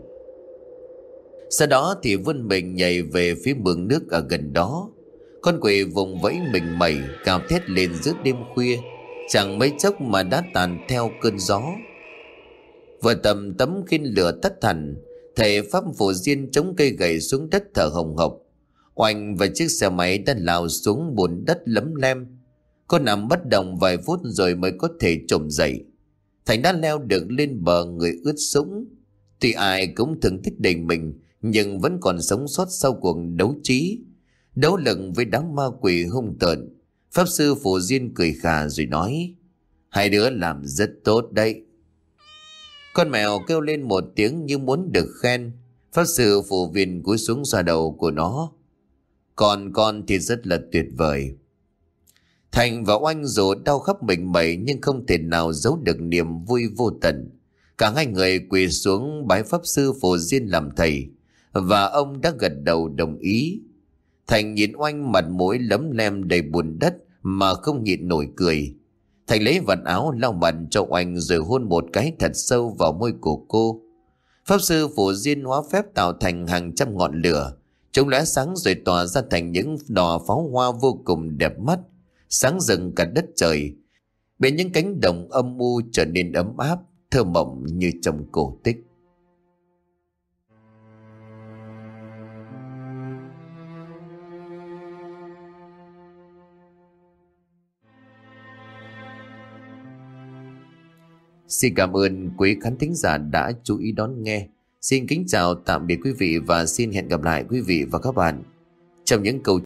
Sau đó thì vươn mình nhảy về phía mương nước ở gần đó. Con quỷ vùng vẫy mình mẩy, cào thét lên giữa đêm khuya, chẳng mấy chốc mà đã tàn theo cơn gió. Vừa tầm tấm khiên lửa tắt hẳn, thầy Pháp Phổ Diên chống cây gậy xuống đất thở hồng hộc. Oanh và chiếc xe máy đã lao xuống bùn đất lấm lem. Cô nằm bất động vài phút rồi mới có thể trồm dậy. Thành đã leo được lên bờ, người ướt sũng. Tuy ai cũng thường thích đền mình, nhưng vẫn còn sống sót sau cuộc đấu trí, đấu lực với đám ma quỷ hung tợn. Pháp sư Phổ Diên cười khà rồi nói: hai đứa làm rất tốt đấy. Con mèo kêu lên một tiếng như muốn được khen. Pháp sư Phổ Viên cúi xuống xoa đầu của nó: còn con thì rất là tuyệt vời. Thành và Oanh dù đau khắp mình mẩy nhưng không thể nào giấu được niềm vui vô tận. Cả hai người quỳ xuống bái Pháp sư Phổ Diên làm thầy, và ông đã gật đầu đồng ý. Thành nhìn Oanh mặt mũi lấm lem đầy bùn đất mà không nhịn nổi cười. Thành lấy vạt áo lau mặt cho Oanh rồi hôn một cái thật sâu vào môi của cô. Pháp sư Phổ Diên hóa phép tạo thành hàng trăm ngọn lửa. Chúng lóe sáng rồi tỏa ra thành những đò pháo hoa vô cùng đẹp mắt, sáng rừng cả đất trời. Bên những cánh đồng âm u trở nên ấm áp, thơ mộng như trong cổ tích. Xin cảm ơn quý khán thính giả đã chú ý đón nghe. Xin kính chào tạm biệt quý vị và xin hẹn gặp lại quý vị và các bạn trong những câu